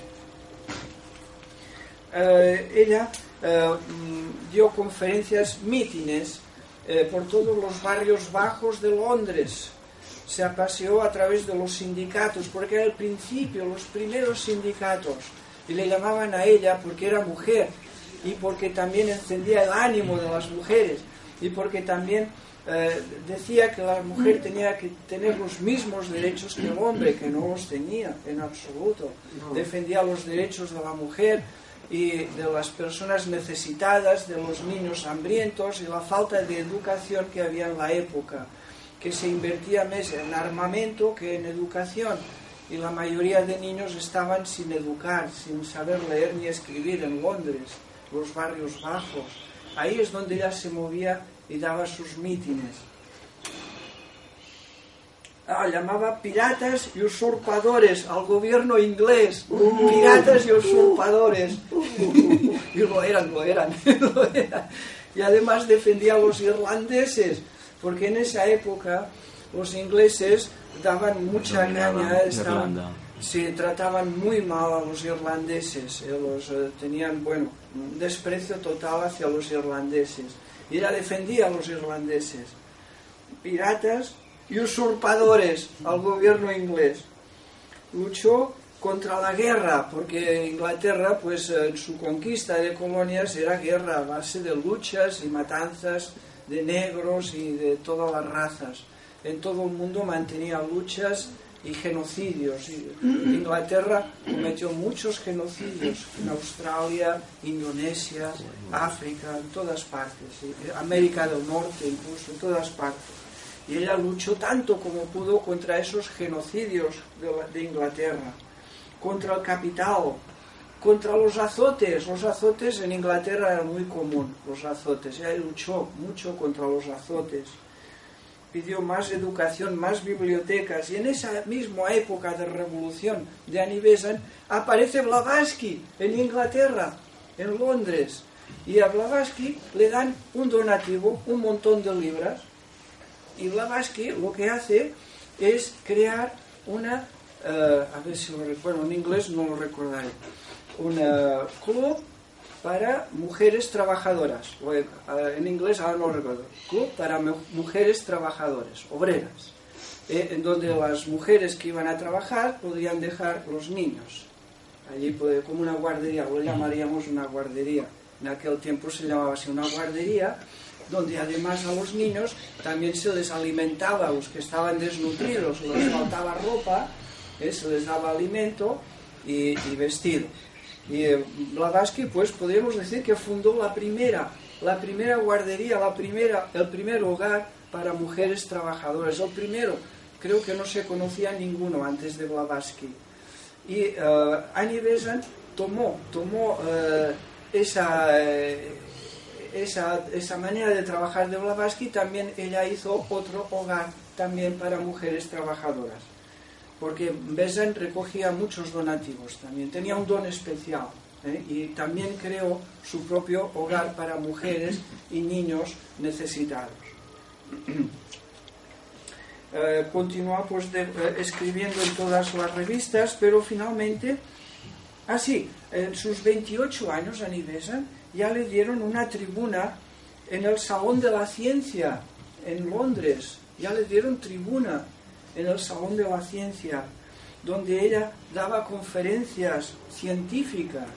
Ella dio conferencias, mítines por todos los barrios bajos de Londres. Se paseó a través de los sindicatos, porque era el principio, los primeros sindicatos, y le llamaban a ella porque era mujer y porque también encendía el ánimo de las mujeres y porque también decía que la mujer tenía que tener los mismos derechos que el hombre, que no los tenía en absoluto. Defendía los derechos de la mujer y de las personas necesitadas, de los niños hambrientos, y la falta de educación que había en la época, que se invertía más en armamento que en educación, y la mayoría de niños estaban sin educar, sin saber leer ni escribir en Londres, los barrios bajos. Ahí es donde ella se movía y daba sus mítines. llamaba piratas y usurpadores al gobierno inglés. Piratas y usurpadores. Y lo eran. Y además defendía a los irlandeses, porque en esa época los ingleses daban mucha caña, se trataban muy mal a los irlandeses, tenían, un desprecio total hacia los irlandeses. Y ella defendía a los irlandeses. Piratas y usurpadores al gobierno inglés. Luchó contra la guerra, porque Inglaterra, en su conquista de colonias era guerra a base de luchas y matanzas de negros y de todas las razas. En todo el mundo mantenía luchas y genocidios. Inglaterra cometió muchos genocidios en Australia, Indonesia, África, en todas partes, América del Norte incluso, en todas partes. Y ella luchó tanto como pudo contra esos genocidios de Inglaterra, contra el capital, contra los azotes. Los azotes en Inglaterra eran muy común, los azotes. Ella luchó mucho contra los azotes. Pidió más educación, más bibliotecas. Y en esa misma época de revolución de Annie Besant aparece Blavatsky en Inglaterra, en Londres. Y a Blavatsky le dan un donativo, un montón de libras. Y Blavatsky lo que hace es crear una, a ver si lo recuerdo, en inglés no lo recordaré, un club para mujeres trabajadoras, en inglés ahora no lo recuerdo, club para mujeres trabajadoras, obreras, en donde las mujeres que iban a trabajar podrían dejar los niños, allí como una guardería, lo llamaríamos una guardería, en aquel tiempo se llamaba así una guardería, donde además a los niños también se les alimentaba, los que estaban desnutridos, les faltaba ropa, se les daba alimento y vestido. Y Blavatsky, podríamos decir que fundó la primera guardería, el primer hogar para mujeres trabajadoras. El primero, creo que no se conocía ninguno antes de Blavatsky. Y Annie Besant tomó esa manera de trabajar de Blavatsky. También ella hizo otro hogar también para mujeres trabajadoras, porque Besant recogía muchos donativos también, tenía un don especial, y también creó su propio hogar para mujeres y niños necesitados. Continuó escribiendo en todas las revistas, pero finalmente, en sus 28 años, Annie Besant ya le dieron una tribuna en el Salón de la Ciencia en Londres. Ya le dieron tribuna en el Salón de la Ciencia, donde ella daba conferencias científicas.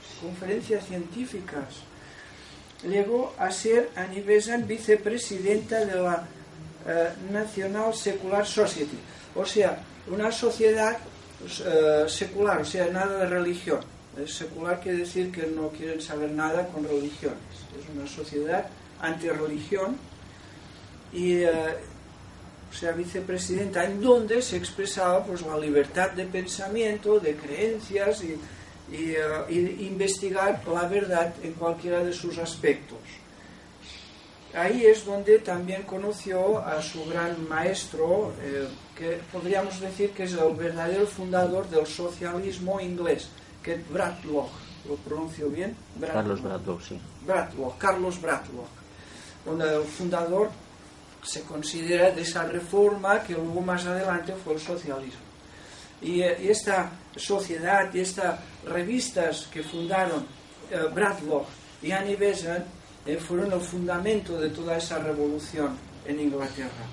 Llegó a ser Annie Besant vicepresidenta de la National Secular Society, o sea, una sociedad secular, o sea, nada de religión. Secular quiere decir que no quieren saber nada con religiones. Es una sociedad antirreligión y sea vicepresidenta, en donde se expresaba la libertad de pensamiento, de creencias y investigar la verdad en cualquiera de sus aspectos. Ahí es donde también conoció a su gran maestro, que podríamos decir que es el verdadero fundador del socialismo inglés, que es Bradlaugh. ¿Lo pronuncio bien? Carlos Bradlaugh, sí. Carlos Bradlaugh, donde el fundador se considera de esa reforma que luego más adelante fue el socialismo. Y esta sociedad y estas revistas que fundaron Bradlaugh y Annie Besant fueron el fundamento de toda esa revolución en Inglaterra.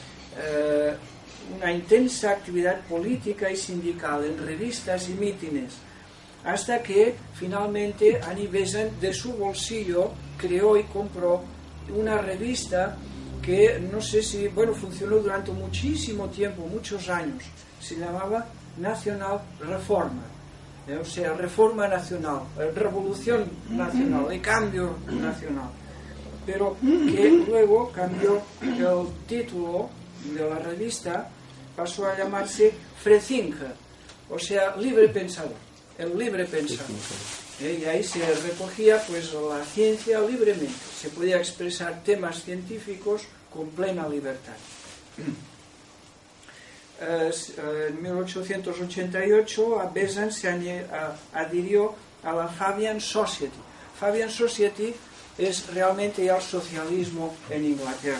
Una intensa actividad política y sindical en revistas y mítines, hasta que finalmente Annie Besant de su bolsillo creó y compró una revista que no sé si, funcionó durante muchísimo tiempo, muchos años. Se llamaba National Reformer, o sea, Reforma Nacional, Revolución Nacional, el cambio nacional. Pero que luego cambió el título de la revista, pasó a llamarse Freethinker, o sea, libre pensador, el libre pensador. Y ahí se recogía la ciencia libremente, se podía expresar temas científicos con plena libertad. en 1888 a Besan se adhirió a la Fabian Society. Fabian Society es realmente ya el socialismo en Inglaterra.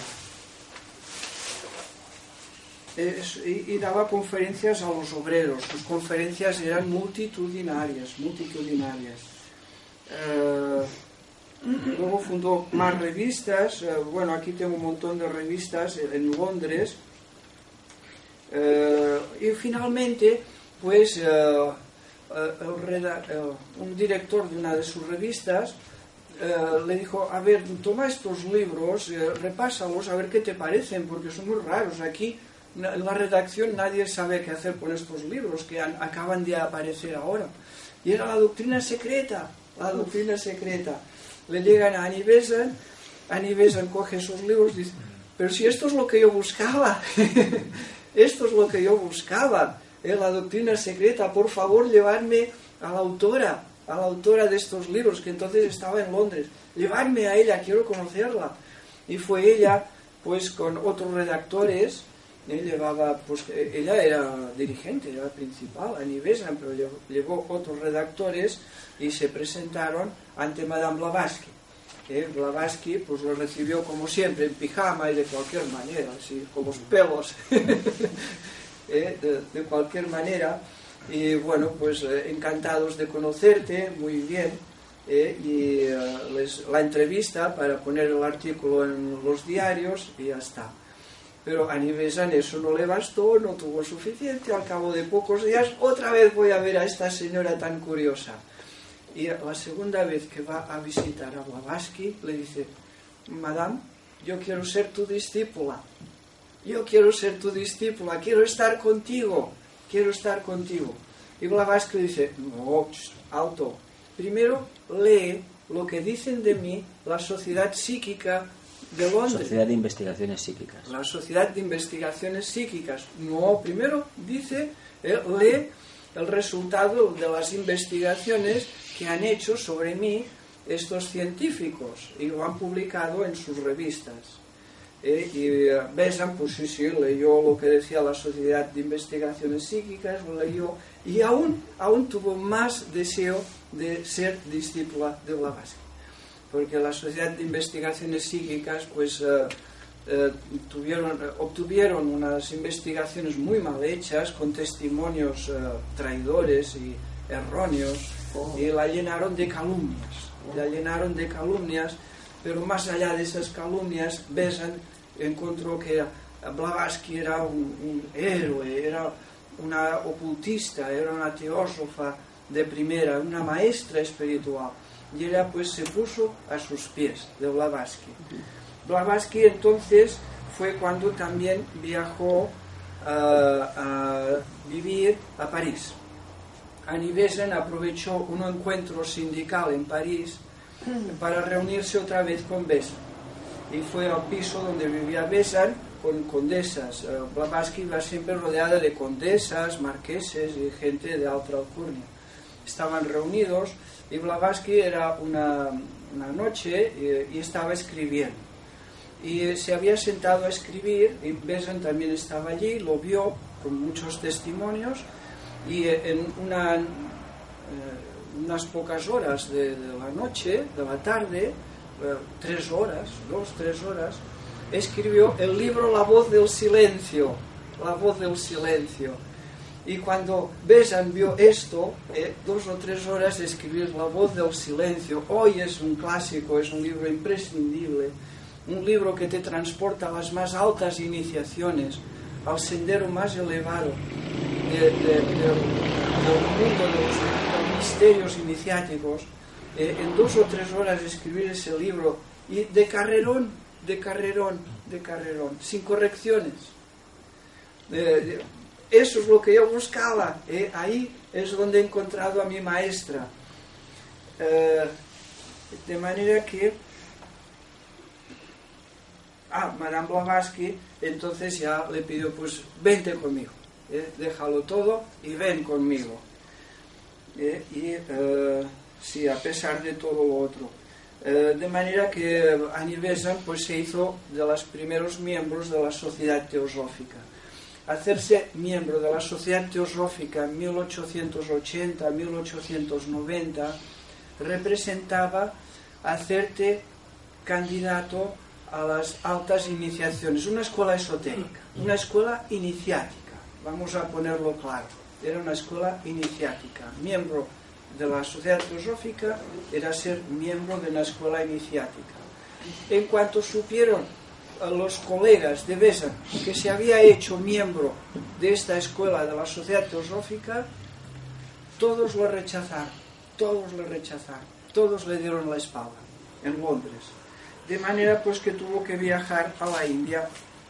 Y daba conferencias a los obreros. Sus conferencias eran multitudinarias. Luego fundó más revistas. Bueno, aquí tengo un montón de revistas en Londres. Y finalmente, pues, un director de una de sus revistas le dijo: a ver, toma estos libros, repásalos, a ver qué te parecen, porque son muy raros. Aquí en la redacción nadie sabe qué hacer con estos libros que acaban de aparecer ahora. Y era la doctrina secreta. Le llegan a Annie Besant. Annie Besant coge esos libros y dice: pero si esto es lo que yo buscaba. Esto es lo que yo buscaba, la doctrina secreta. Por favor, llevadme a la autora de estos libros, que entonces estaba en Londres. Llevadme a ella, quiero conocerla. Y fue ella, pues, con otros redactores. Ella era dirigente, era principal, Annie Besant, pero llevó otros redactores y se presentaron ante Madame Blavatsky. Blavatsky pues lo recibió como siempre, en pijama y de cualquier manera, así, con los pelos, de cualquier manera. Y bueno, pues encantados de conocerte, muy bien. Y la entrevista para poner el artículo en los diarios y ya está. Pero a Annie Besant eso no le bastó, no tuvo suficiente. Al cabo de pocos días, otra vez voy a ver a esta señora tan curiosa. Y la segunda vez que va a visitar a Blavatsky, le dice: Madame, yo quiero ser tu discípula. Quiero estar contigo. Y Blavatsky dice: no, alto. Primero lee lo que dicen de mí la Sociedad Psíquica de Londres. Sociedad de Investigaciones Psíquicas. La Sociedad de Investigaciones Psíquicas. No, primero dice, lee el resultado de las investigaciones que han hecho sobre mí estos científicos y lo han publicado en sus revistas. Y Besant, pues sí, leyó lo que decía la Sociedad de Investigaciones Psíquicas, lo leyó y aún tuvo más deseo de ser discípula de Blavatsky, porque la Sociedad de Investigaciones Psíquicas pues obtuvieron unas investigaciones muy mal hechas, con testimonios traidores y erróneos, y la llenaron de calumnias, pero más allá de esas calumnias, Besant encontró que Blavatsky era un héroe, era una ocultista, era una teósofa de primera, una maestra espiritual, y ella pues se puso a sus pies de Blavatsky. Blavatsky entonces fue cuando también viajó a vivir a París. Annie Besant aprovechó un encuentro sindical en París para reunirse otra vez con Besant, y fue al piso donde vivía Besant con condesas. Blavatsky iba siempre rodeada de condesas, marqueses y gente de alta alcurnia. Estaban reunidos y Blavatsky era una noche y estaba escribiendo. Y se había sentado a escribir y Besant también estaba allí, lo vio con muchos testimonios, y en unas pocas horas de la noche, de la tarde, 3 horas, escribió el libro La voz del silencio. Y cuando Besant vio esto, 2 o 3 horas de escribir La voz del silencio, hoy es un clásico, es un libro imprescindible, un libro que te transporta a las más altas iniciaciones, al sendero más elevado del mundo de los misterios iniciáticos. En 2 o 3 horas de escribir ese libro, y de carrerón, sin correcciones. Eso es lo que yo buscaba. Ahí es donde he encontrado a mi maestra. De manera que Madame Blavatsky entonces ya le pidió: pues vente conmigo, déjalo todo y ven conmigo. Sí, a pesar de todo lo otro. De manera que Annie Besant pues se hizo de los primeros miembros de la Sociedad Teosófica. hacerse miembro de la Sociedad Teosófica en 1880-1890 representaba hacerte candidato a las altas iniciaciones, una escuela esotérica, una escuela iniciática, vamos a ponerlo claro, era una escuela iniciática. Miembro de la Sociedad Teosófica era ser miembro de una escuela iniciática. En cuanto supieron los colegas de Besan que se había hecho miembro de esta escuela de la Sociedad Teosófica, todos lo rechazaron, todos le dieron la espalda en Londres, de manera pues que tuvo que viajar a la India.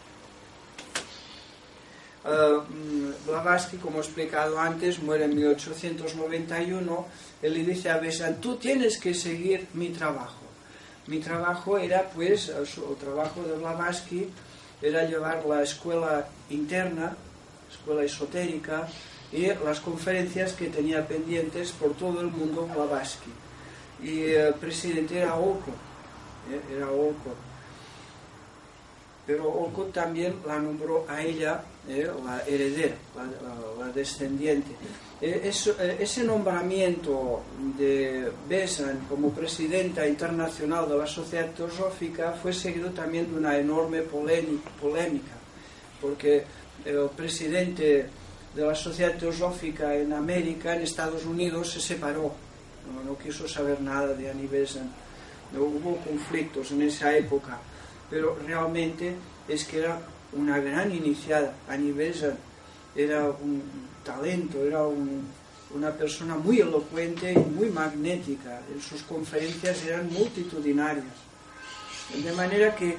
Blavatsky, como he explicado antes, muere en 1891. Él le dice a Besan: tú tienes que seguir mi trabajo. Mi trabajo era, pues, el trabajo de Blavatsky era llevar la escuela interna, escuela esotérica, y las conferencias que tenía pendientes por todo el mundo Blavatsky. Y el presidente era Olcott, pero Olcott también la nombró a ella la heredera, la descendiente. Ese nombramiento de Besan como presidenta internacional de la Sociedad Teosófica fue seguido también de una enorme polémica, porque el presidente de la Sociedad Teosófica en América, en Estados Unidos, se separó, no quiso saber nada de Annie Besant. No hubo conflictos en esa época, pero realmente es que era una gran iniciada. Annie Besant era un talento, era una persona muy elocuente y muy magnética. En sus conferencias eran multitudinarias. De manera que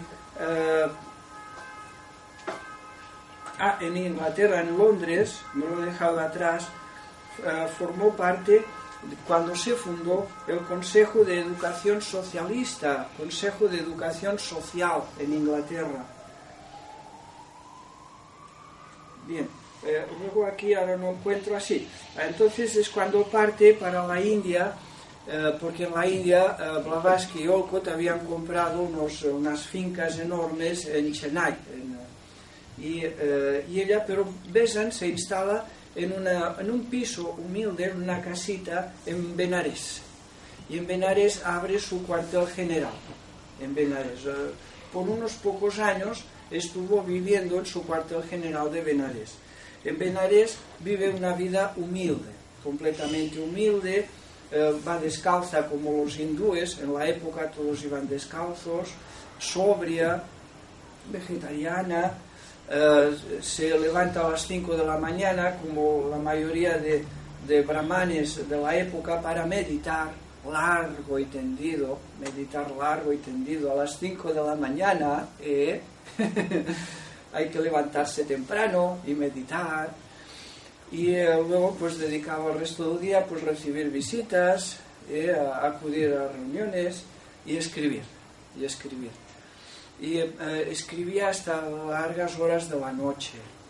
en Inglaterra, en Londres, me lo he dejado atrás, formó parte, cuando se fundó, el Consejo de Educación Socialista, Consejo de Educación Social en Inglaterra. Bien, luego aquí ahora no encuentro así. Entonces es cuando parte para la India, porque en la India Blavatsky y Olcott habían comprado unas fincas enormes en Chennai, y ella, pero Besant se instala en un piso humilde, en una casita en Benares, y en Benares abre su cuartel general. En Benares, por unos pocos años estuvo viviendo en su cuartel general de Benares. En Benares vive una vida humilde, completamente humilde, va descalza como los hindúes, en la época todos iban descalzos, sobria, vegetariana, se levanta a las 5 de la mañana, como la mayoría de brahmanes de la época, para meditar largo y tendido, a las 5 de la mañana, hay que levantarse temprano y meditar, y luego pues dedicaba el resto del día pues recibir visitas, acudir a reuniones y escribir. Y escribía hasta largas horas de la noche.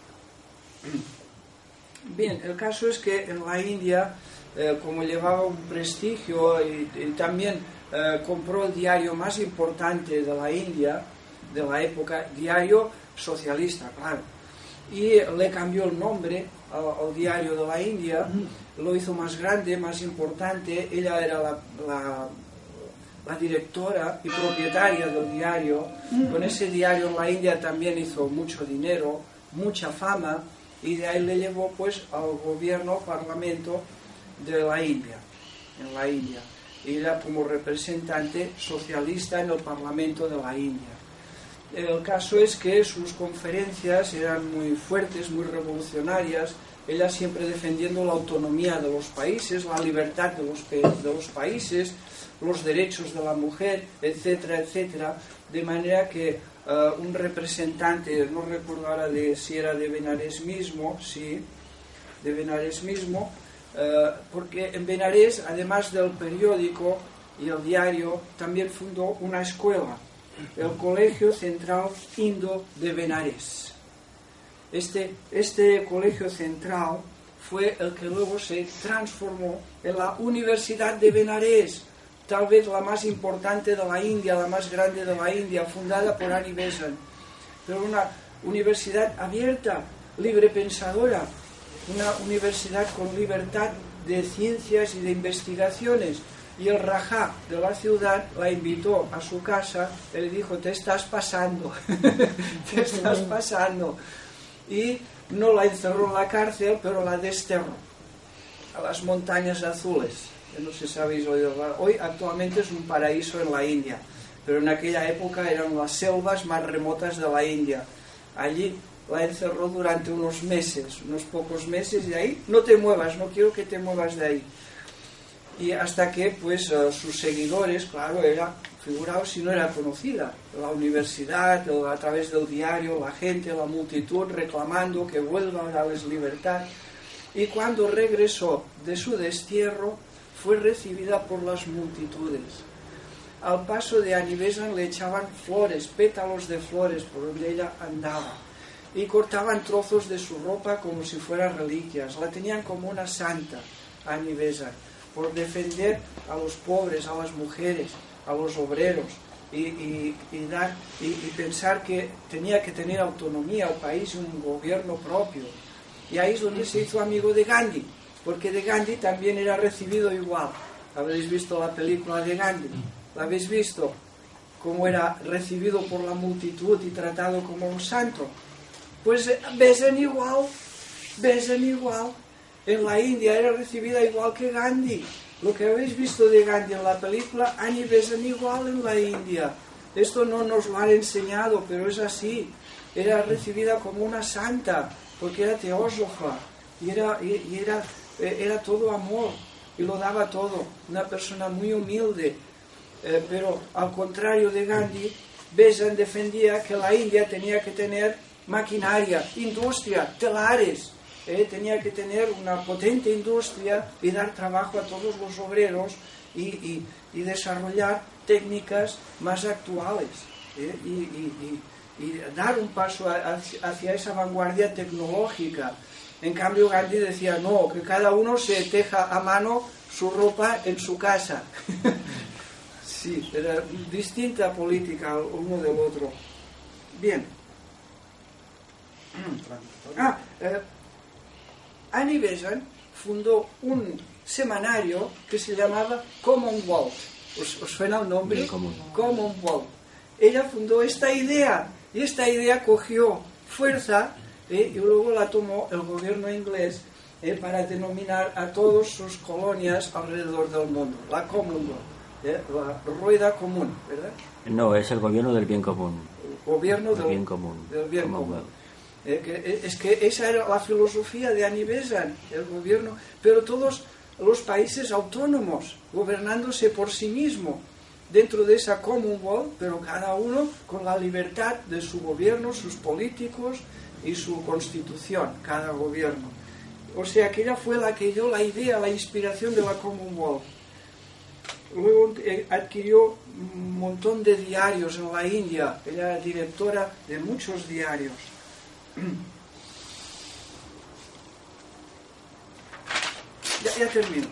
Bien, el caso es que en la India, como llevaba un prestigio y también compró el diario más importante de la India, de la época, diario socialista, claro, y le cambió el nombre al diario de la India, lo hizo más grande, más importante. Ella era la directora y propietaria del diario. Con ese diario en la India también hizo mucho dinero, mucha fama, y de ahí le llevó pues al gobierno, parlamento de la India, en la India. Era como representante socialista en el parlamento de la India. El caso es que sus conferencias eran muy fuertes, muy revolucionarias, ella siempre defendiendo la autonomía de los países, la libertad de los países, los derechos de la mujer, etcétera, etcétera, de manera que un representante, no recuerdo ahora si era de Benares mismo, sí, de Benares mismo, porque en Benares, además del periódico y el diario, también fundó una escuela, el Colegio Central Indo de Benares. Este colegio central fue el que luego se transformó en la Universidad de Benares, tal vez la más importante de la India, la más grande de la India, fundada por Annie Besant. Pero una universidad abierta librepensadora, una universidad con libertad de ciencias y de investigaciones. Y el rajá de la ciudad la invitó a su casa y le dijo: te estás pasando, te estás pasando. Y no la encerró en la cárcel, pero la desterró a las montañas azules. No sé si habéis oído. Hoy actualmente es un paraíso en la India, pero en aquella época eran las selvas más remotas de la India. Allí la encerró durante unos pocos meses, y de ahí no te muevas, no quiero que te muevas de ahí. Y hasta que pues sus seguidores, claro, figuraos si no era conocida, la universidad, a través del diario, la gente, la multitud reclamando que vuelva a darles libertad. Y cuando regresó de su destierro, fue recibida por las multitudes. Al paso de Annie Besant le echaban flores, pétalos de flores por donde ella andaba, y cortaban trozos de su ropa como si fueran reliquias. La tenían como una santa, Annie Besant, por defender a los pobres, a las mujeres, a los obreros, y pensar que tenía que tener autonomía el país y un gobierno propio. Y ahí es donde se hizo amigo de Gandhi, porque de Gandhi también era recibido igual. ¿Habréis visto la película de Gandhi? ¿La habéis visto? Cómo era recibido por la multitud y tratado como un santo. Pues Besant igual. En la India era recibida igual que Gandhi. Lo que habéis visto de Gandhi en la película, Annie Besant igual en la India. Esto no nos lo han enseñado, pero es así. Era recibida como una santa, porque era teósofa, y era todo amor, y lo daba todo. Una persona muy humilde. Pero al contrario de Gandhi, Besant defendía que la India tenía que tener maquinaria, industria, telares. Tenía que tener una potente industria y dar trabajo a todos los obreros y desarrollar técnicas más actuales, y dar un paso hacia esa vanguardia tecnológica. En cambio Gandhi decía no, que cada uno se teja a mano su ropa en su casa. Sí, era distinta política uno del otro. Bien. Annie Besant fundó un semanario que se llamaba Commonwealth. ¿Os suena el nombre? Commonwealth. Ella fundó esta idea, y esta idea cogió fuerza, y luego la tomó el gobierno inglés para denominar a todas sus colonias alrededor del mundo. La Commonwealth, la rueda común, ¿verdad? No, es el gobierno del bien común. El gobierno del bien común. Es que esa era la filosofía de Annie Besant, el gobierno, pero todos los países autónomos, gobernándose por sí mismos, dentro de esa Commonwealth, pero cada uno con la libertad de su gobierno, sus políticos y su constitución, cada gobierno. O sea, que ella fue la que dio la idea, la inspiración de la Commonwealth. Luego adquirió un montón de diarios en la India. Ella era directora de muchos diarios. Ya termino.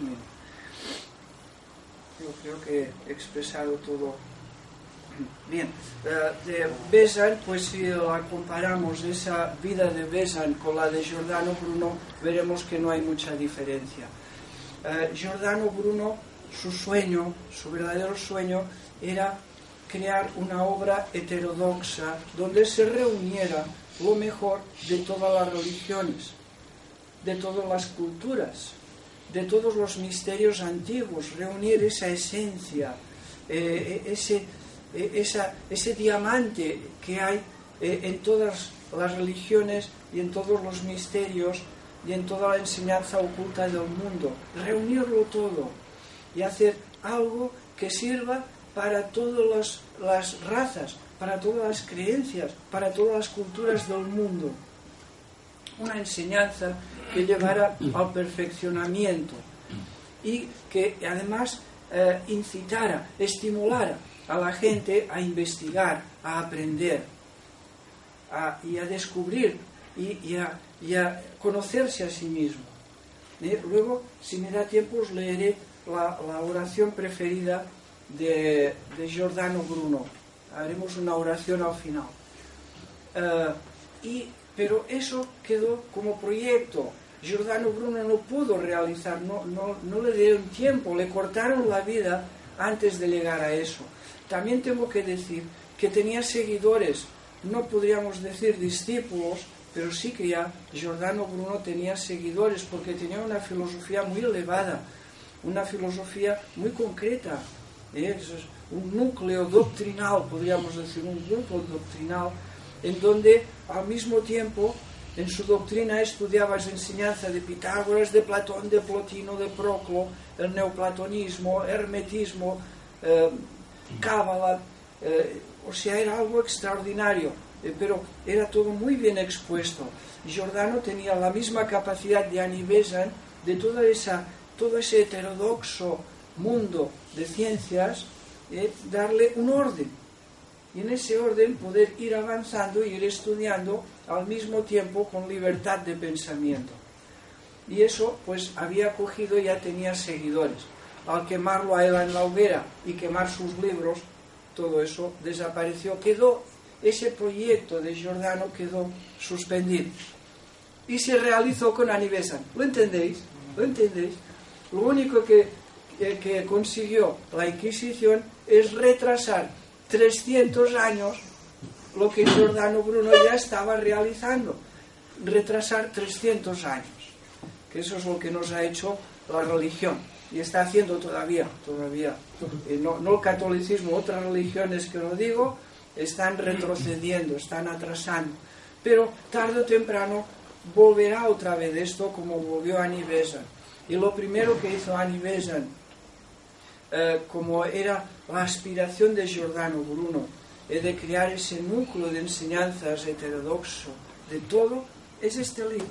Yo creo que he expresado todo bien. De Besant, pues si la comparamos esa vida de Besant con la de Giordano Bruno, veremos que no hay mucha diferencia. Giordano Bruno, su verdadero sueño era crear una obra heterodoxa donde se reuniera lo mejor de todas las religiones, de todas las culturas, de todos los misterios antiguos, reunir esa esencia, ese diamante que hay en todas las religiones y en todos los misterios y en toda la enseñanza oculta del mundo, reunirlo todo y hacer algo que sirva para todas las razas, para todas las creencias, para todas las culturas del mundo. Una enseñanza que llevara al perfeccionamiento y que además incitara, estimulara a la gente a investigar, a aprender y a descubrir y a conocerse a sí mismo. Luego, si me da tiempo, os leeré la oración preferida de Giordano Bruno. Haremos una oración al final. Y pero eso quedó como proyecto. Giordano Bruno no pudo realizar, no le dieron tiempo, le cortaron la vida antes de llegar a eso. También tengo que decir que tenía seguidores, no podríamos decir discípulos, pero sí que ya Giordano Bruno tenía seguidores porque tenía una filosofía muy elevada, una filosofía muy concreta, es un núcleo doctrinal, podríamos decir, un grupo doctrinal, en donde al mismo tiempo en su doctrina estudiaba la enseñanza de Pitágoras, de Platón, de Plotino, de Proclo, el neoplatonismo, hermetismo, cábala, o sea, era algo extraordinario, pero era todo muy bien expuesto. Giordano tenía la misma capacidad de Annie Besant, de todo ese heterodoxo mundo de ciencias, darle un orden. Y en ese orden poder ir avanzando y ir estudiando al mismo tiempo con libertad de pensamiento. Y eso pues había cogido y ya tenía seguidores. Al quemarlo a él en la hoguera y quemar sus libros, todo eso desapareció. Ese proyecto de Giordano quedó suspendido. Y se realizó con Annie Besant. ¿Lo entendéis? ¿Lo entendéis? Lo único que consiguió la Inquisición es retrasar 300 años lo que Giordano Bruno ya estaba realizando. Retrasar 300 años. Que eso es lo que nos ha hecho la religión. Y está haciendo todavía. No el catolicismo, otras religiones que lo digo, están retrocediendo, están atrasando. Pero tarde o temprano volverá otra vez esto como volvió Annie Besant. Y lo primero que hizo Annie Besant, como era la aspiración de Giordano Bruno, de crear ese núcleo de enseñanzas heterodoxo de todo, es este libro,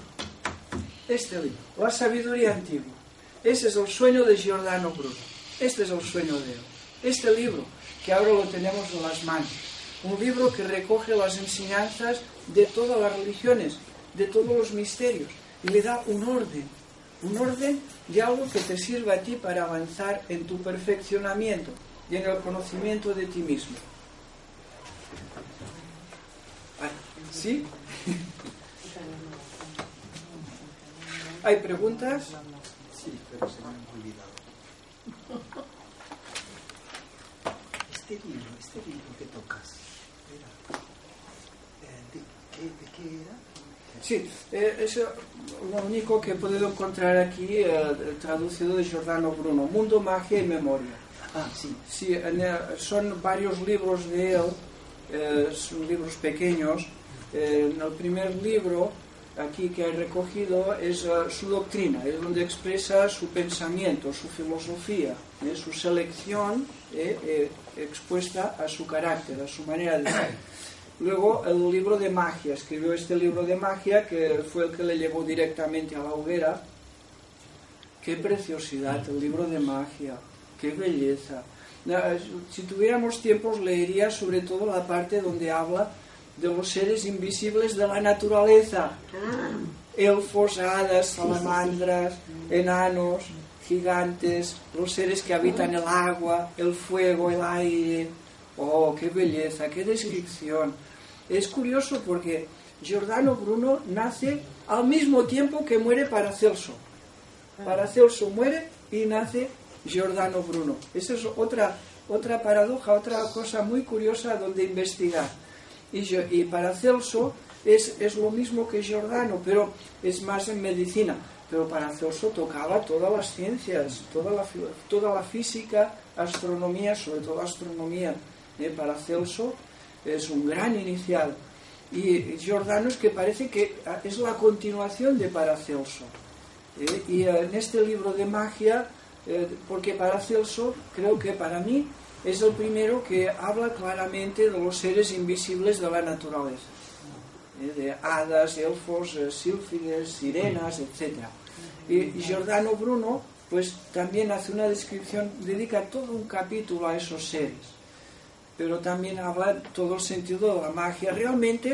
la sabiduría antigua. Ese es el sueño de Giordano Bruno, este es el sueño de él, este libro que ahora lo tenemos en las manos, un libro que recoge las enseñanzas de todas las religiones, de todos los misterios, y le da un orden de algo que te sirva a ti para avanzar en tu perfeccionamiento y en el conocimiento de ti mismo. ¿Sí? ¿Hay preguntas? Sí, pero se me han olvidado. Este libro que tocas, ¿de qué era? Sí, es lo único que he podido encontrar aquí, traducido de Giordano Bruno, Mundo, Magia y Memoria. Sí. Sí, son varios libros de él, son libros pequeños. En el primer libro, aquí que he recogido, es su doctrina, es donde expresa su pensamiento, su filosofía, su selección expuesta a su carácter, a su manera de ser. Luego el libro de magia, escribió este libro de magia que fue el que le llevó directamente a la hoguera. Qué preciosidad el libro de magia, qué belleza. Si tuviéramos tiempo leería sobre todo la parte donde habla de los seres invisibles de la naturaleza, elfos, hadas, salamandras, enanos, gigantes, los seres que habitan el agua, el fuego, el aire. Oh, qué belleza, qué descripción. Es curioso porque Giordano Bruno nace al mismo tiempo que muere Paracelso. Paracelso muere y nace Giordano Bruno. Esa es otra paradoja, otra cosa muy curiosa donde investigar. Y Paracelso es lo mismo que Giordano, pero es más en medicina. Pero Paracelso tocaba todas las ciencias, toda la física, astronomía, sobre todo astronomía. Paracelso es un gran inicial. Y Giordano es que parece que es la continuación de Paracelso. Y en este libro de magia, porque Paracelso, creo que para mí, es el primero que habla claramente de los seres invisibles de la naturaleza, de hadas, elfos, sílfides, sirenas, etc. Y Giordano Bruno pues también hace una descripción, dedica todo un capítulo a esos seres, pero también habla todo el sentido de la magia. Realmente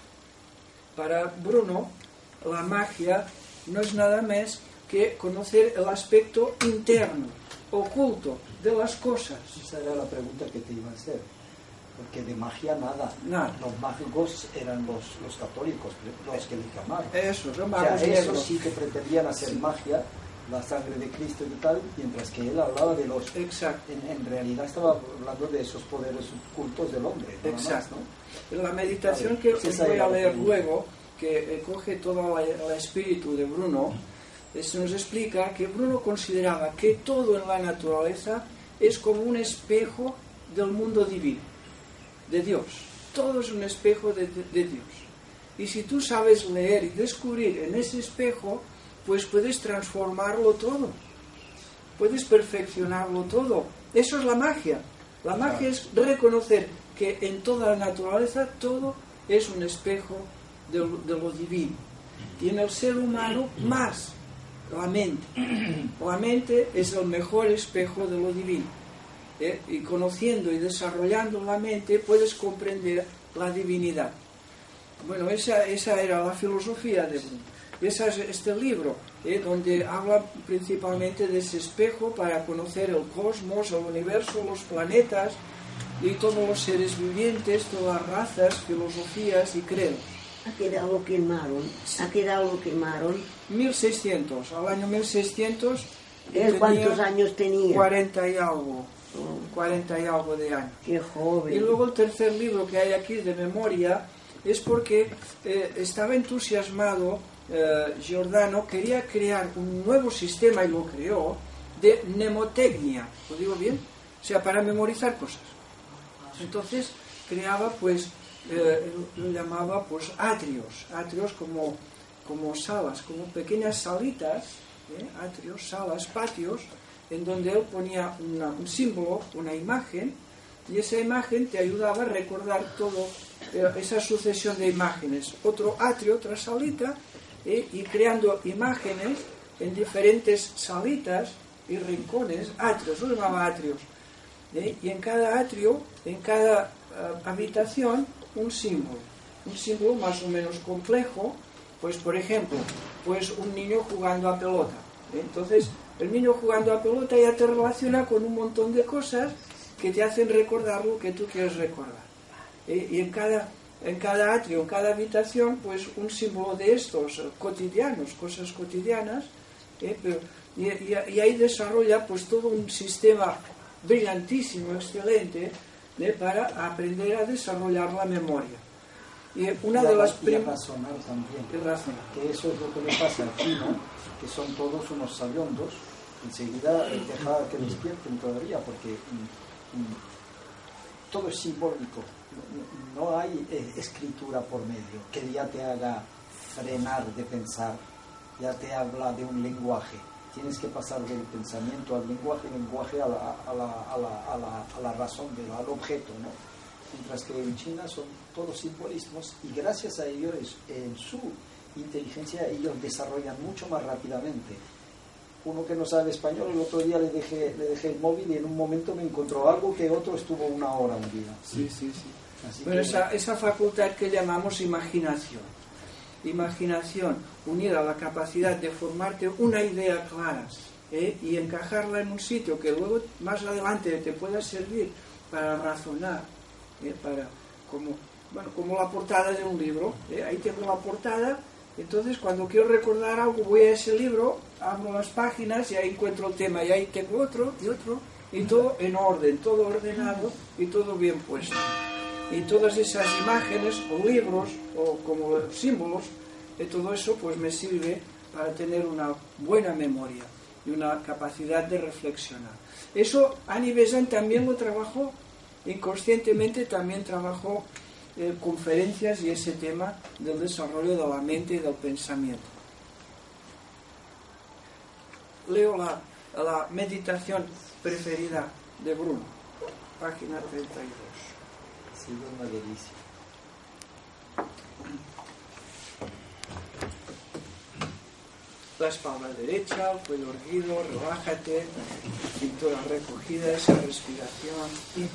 para Bruno la magia no es nada más que conocer el aspecto interno, oculto de las cosas. Esa era la pregunta que te iba a hacer. Porque de magia nada. Los mágicos eran los católicos, los que le llamaron. Eso, son O magos sea, negros. esos sí que pretendían hacer magia, la sangre de Cristo y tal, mientras que él hablaba de los... Exacto. En realidad estaba hablando de esos poderes ocultos del hombre. Nada Exacto. más, ¿no? La meditación que os voy a leer luego, que coge todo el espíritu de Bruno, se nos explica que Bruno consideraba que todo en la naturaleza es como un espejo del mundo divino, de Dios. Todo es un espejo de Dios. Y si tú sabes leer y descubrir en ese espejo, pues puedes transformarlo todo. Puedes perfeccionarlo todo. Eso es la magia. La magia es reconocer que en toda la naturaleza todo es un espejo de lo divino. Y en el ser humano más la mente. La mente es el mejor espejo de lo divino. Y conociendo y desarrollando la mente puedes comprender la divinidad. Bueno, esa era la filosofía de Bruno. Ese es este libro, donde habla principalmente de ese espejo para conocer el cosmos, el universo, los planetas y todos los seres vivientes, todas las razas, filosofías y credos. ¿A qué edad lo quemaron? ¿A qué edad lo quemaron? 1600, al año 1600. ¿Él cuántos años tenía? 40 y algo. 40 y algo de años. Qué joven. Y luego el tercer libro que hay aquí de memoria es porque estaba entusiasmado Giordano, quería crear un nuevo sistema, y lo creó, de mnemotecnia. ¿Lo digo bien? O sea, para memorizar cosas. Entonces creaba, pues, lo llamaba, pues, atrios como salas, como pequeñas salitas, atrios, salas, patios, en donde él ponía un símbolo, una imagen, y esa imagen te ayudaba a recordar todo, esa sucesión de imágenes. Otro atrio, otra salita, y creando imágenes en diferentes salitas y rincones, atrios, lo llamaba atrios. Y en cada atrio, en cada habitación, un símbolo más o menos complejo, pues por ejemplo, pues un niño jugando a pelota. Entonces, el niño jugando a pelota ya te relaciona con un montón de cosas que te hacen recordar lo que tú quieres recordar. Y en cada atrio, en cada habitación, pues un símbolo de estos cotidianos, cosas cotidianas, y ahí desarrolla pues todo un sistema brillantísimo, excelente, para aprender a desarrollar la memoria. Y una de las razonar también. Razonar. Que eso es lo que le pasa al chino, que son todos unos sabiondos. Enseguida deja que despierten todavía, porque todo es simbólico. No hay escritura por medio que ya te haga frenar de pensar, ya te habla de un lenguaje. Tienes que pasar del pensamiento al lenguaje a la razón, al objeto, ¿no? Mientras que en China son todos simbolismos, y gracias a ellos, en su inteligencia, ellos desarrollan mucho más rápidamente. Uno que no sabe español, el otro día le dejé el móvil y en un momento me encontró algo que otro estuvo una hora un día. Sí. Bueno, esa facultad que llamamos imaginación. Imaginación unida a la capacidad de formarte una idea clara, y encajarla en un sitio que luego más adelante te pueda servir para razonar, como la portada de un libro. Ahí tengo la portada, entonces cuando quiero recordar algo voy a ese libro, abro las páginas y ahí encuentro el tema, y ahí tengo otro, y todo en orden, todo ordenado y todo bien puesto. Y todas esas imágenes o libros o como símbolos, todo eso pues me sirve para tener una buena memoria y una capacidad de reflexionar. Eso Annie Besant también lo trabajó, inconscientemente también trabajó conferencias y ese tema del desarrollo de la mente y del pensamiento. Leo la meditación preferida de Bruno, página 32. Ha sido una delicia. La espalda derecha, el cuello erguido, relájate, cintura recogida, esa respiración.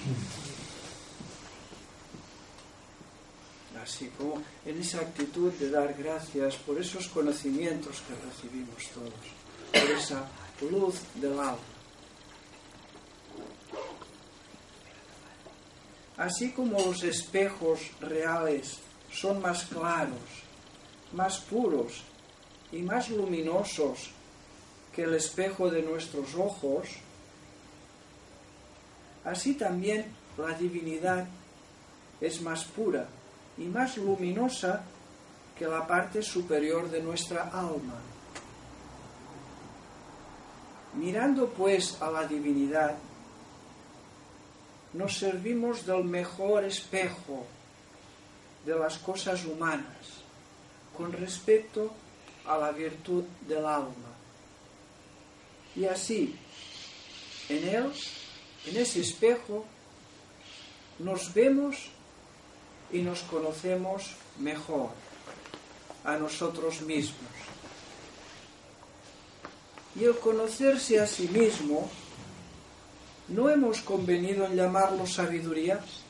Así como en esa actitud de dar gracias por esos conocimientos que recibimos todos, por esa luz del alma. Así como los espejos reales son más claros, más puros y más luminosos que el espejo de nuestros ojos, así también la divinidad es más pura y más luminosa que la parte superior de nuestra alma. Mirando pues a la divinidad, nos servimos del mejor espejo de las cosas humanas con respecto a la virtud del alma. Y así, en él, en ese espejo, nos vemos y nos conocemos mejor a nosotros mismos. Y el conocerse a sí mismo, ¿no hemos convenido en llamarlo sabiduría?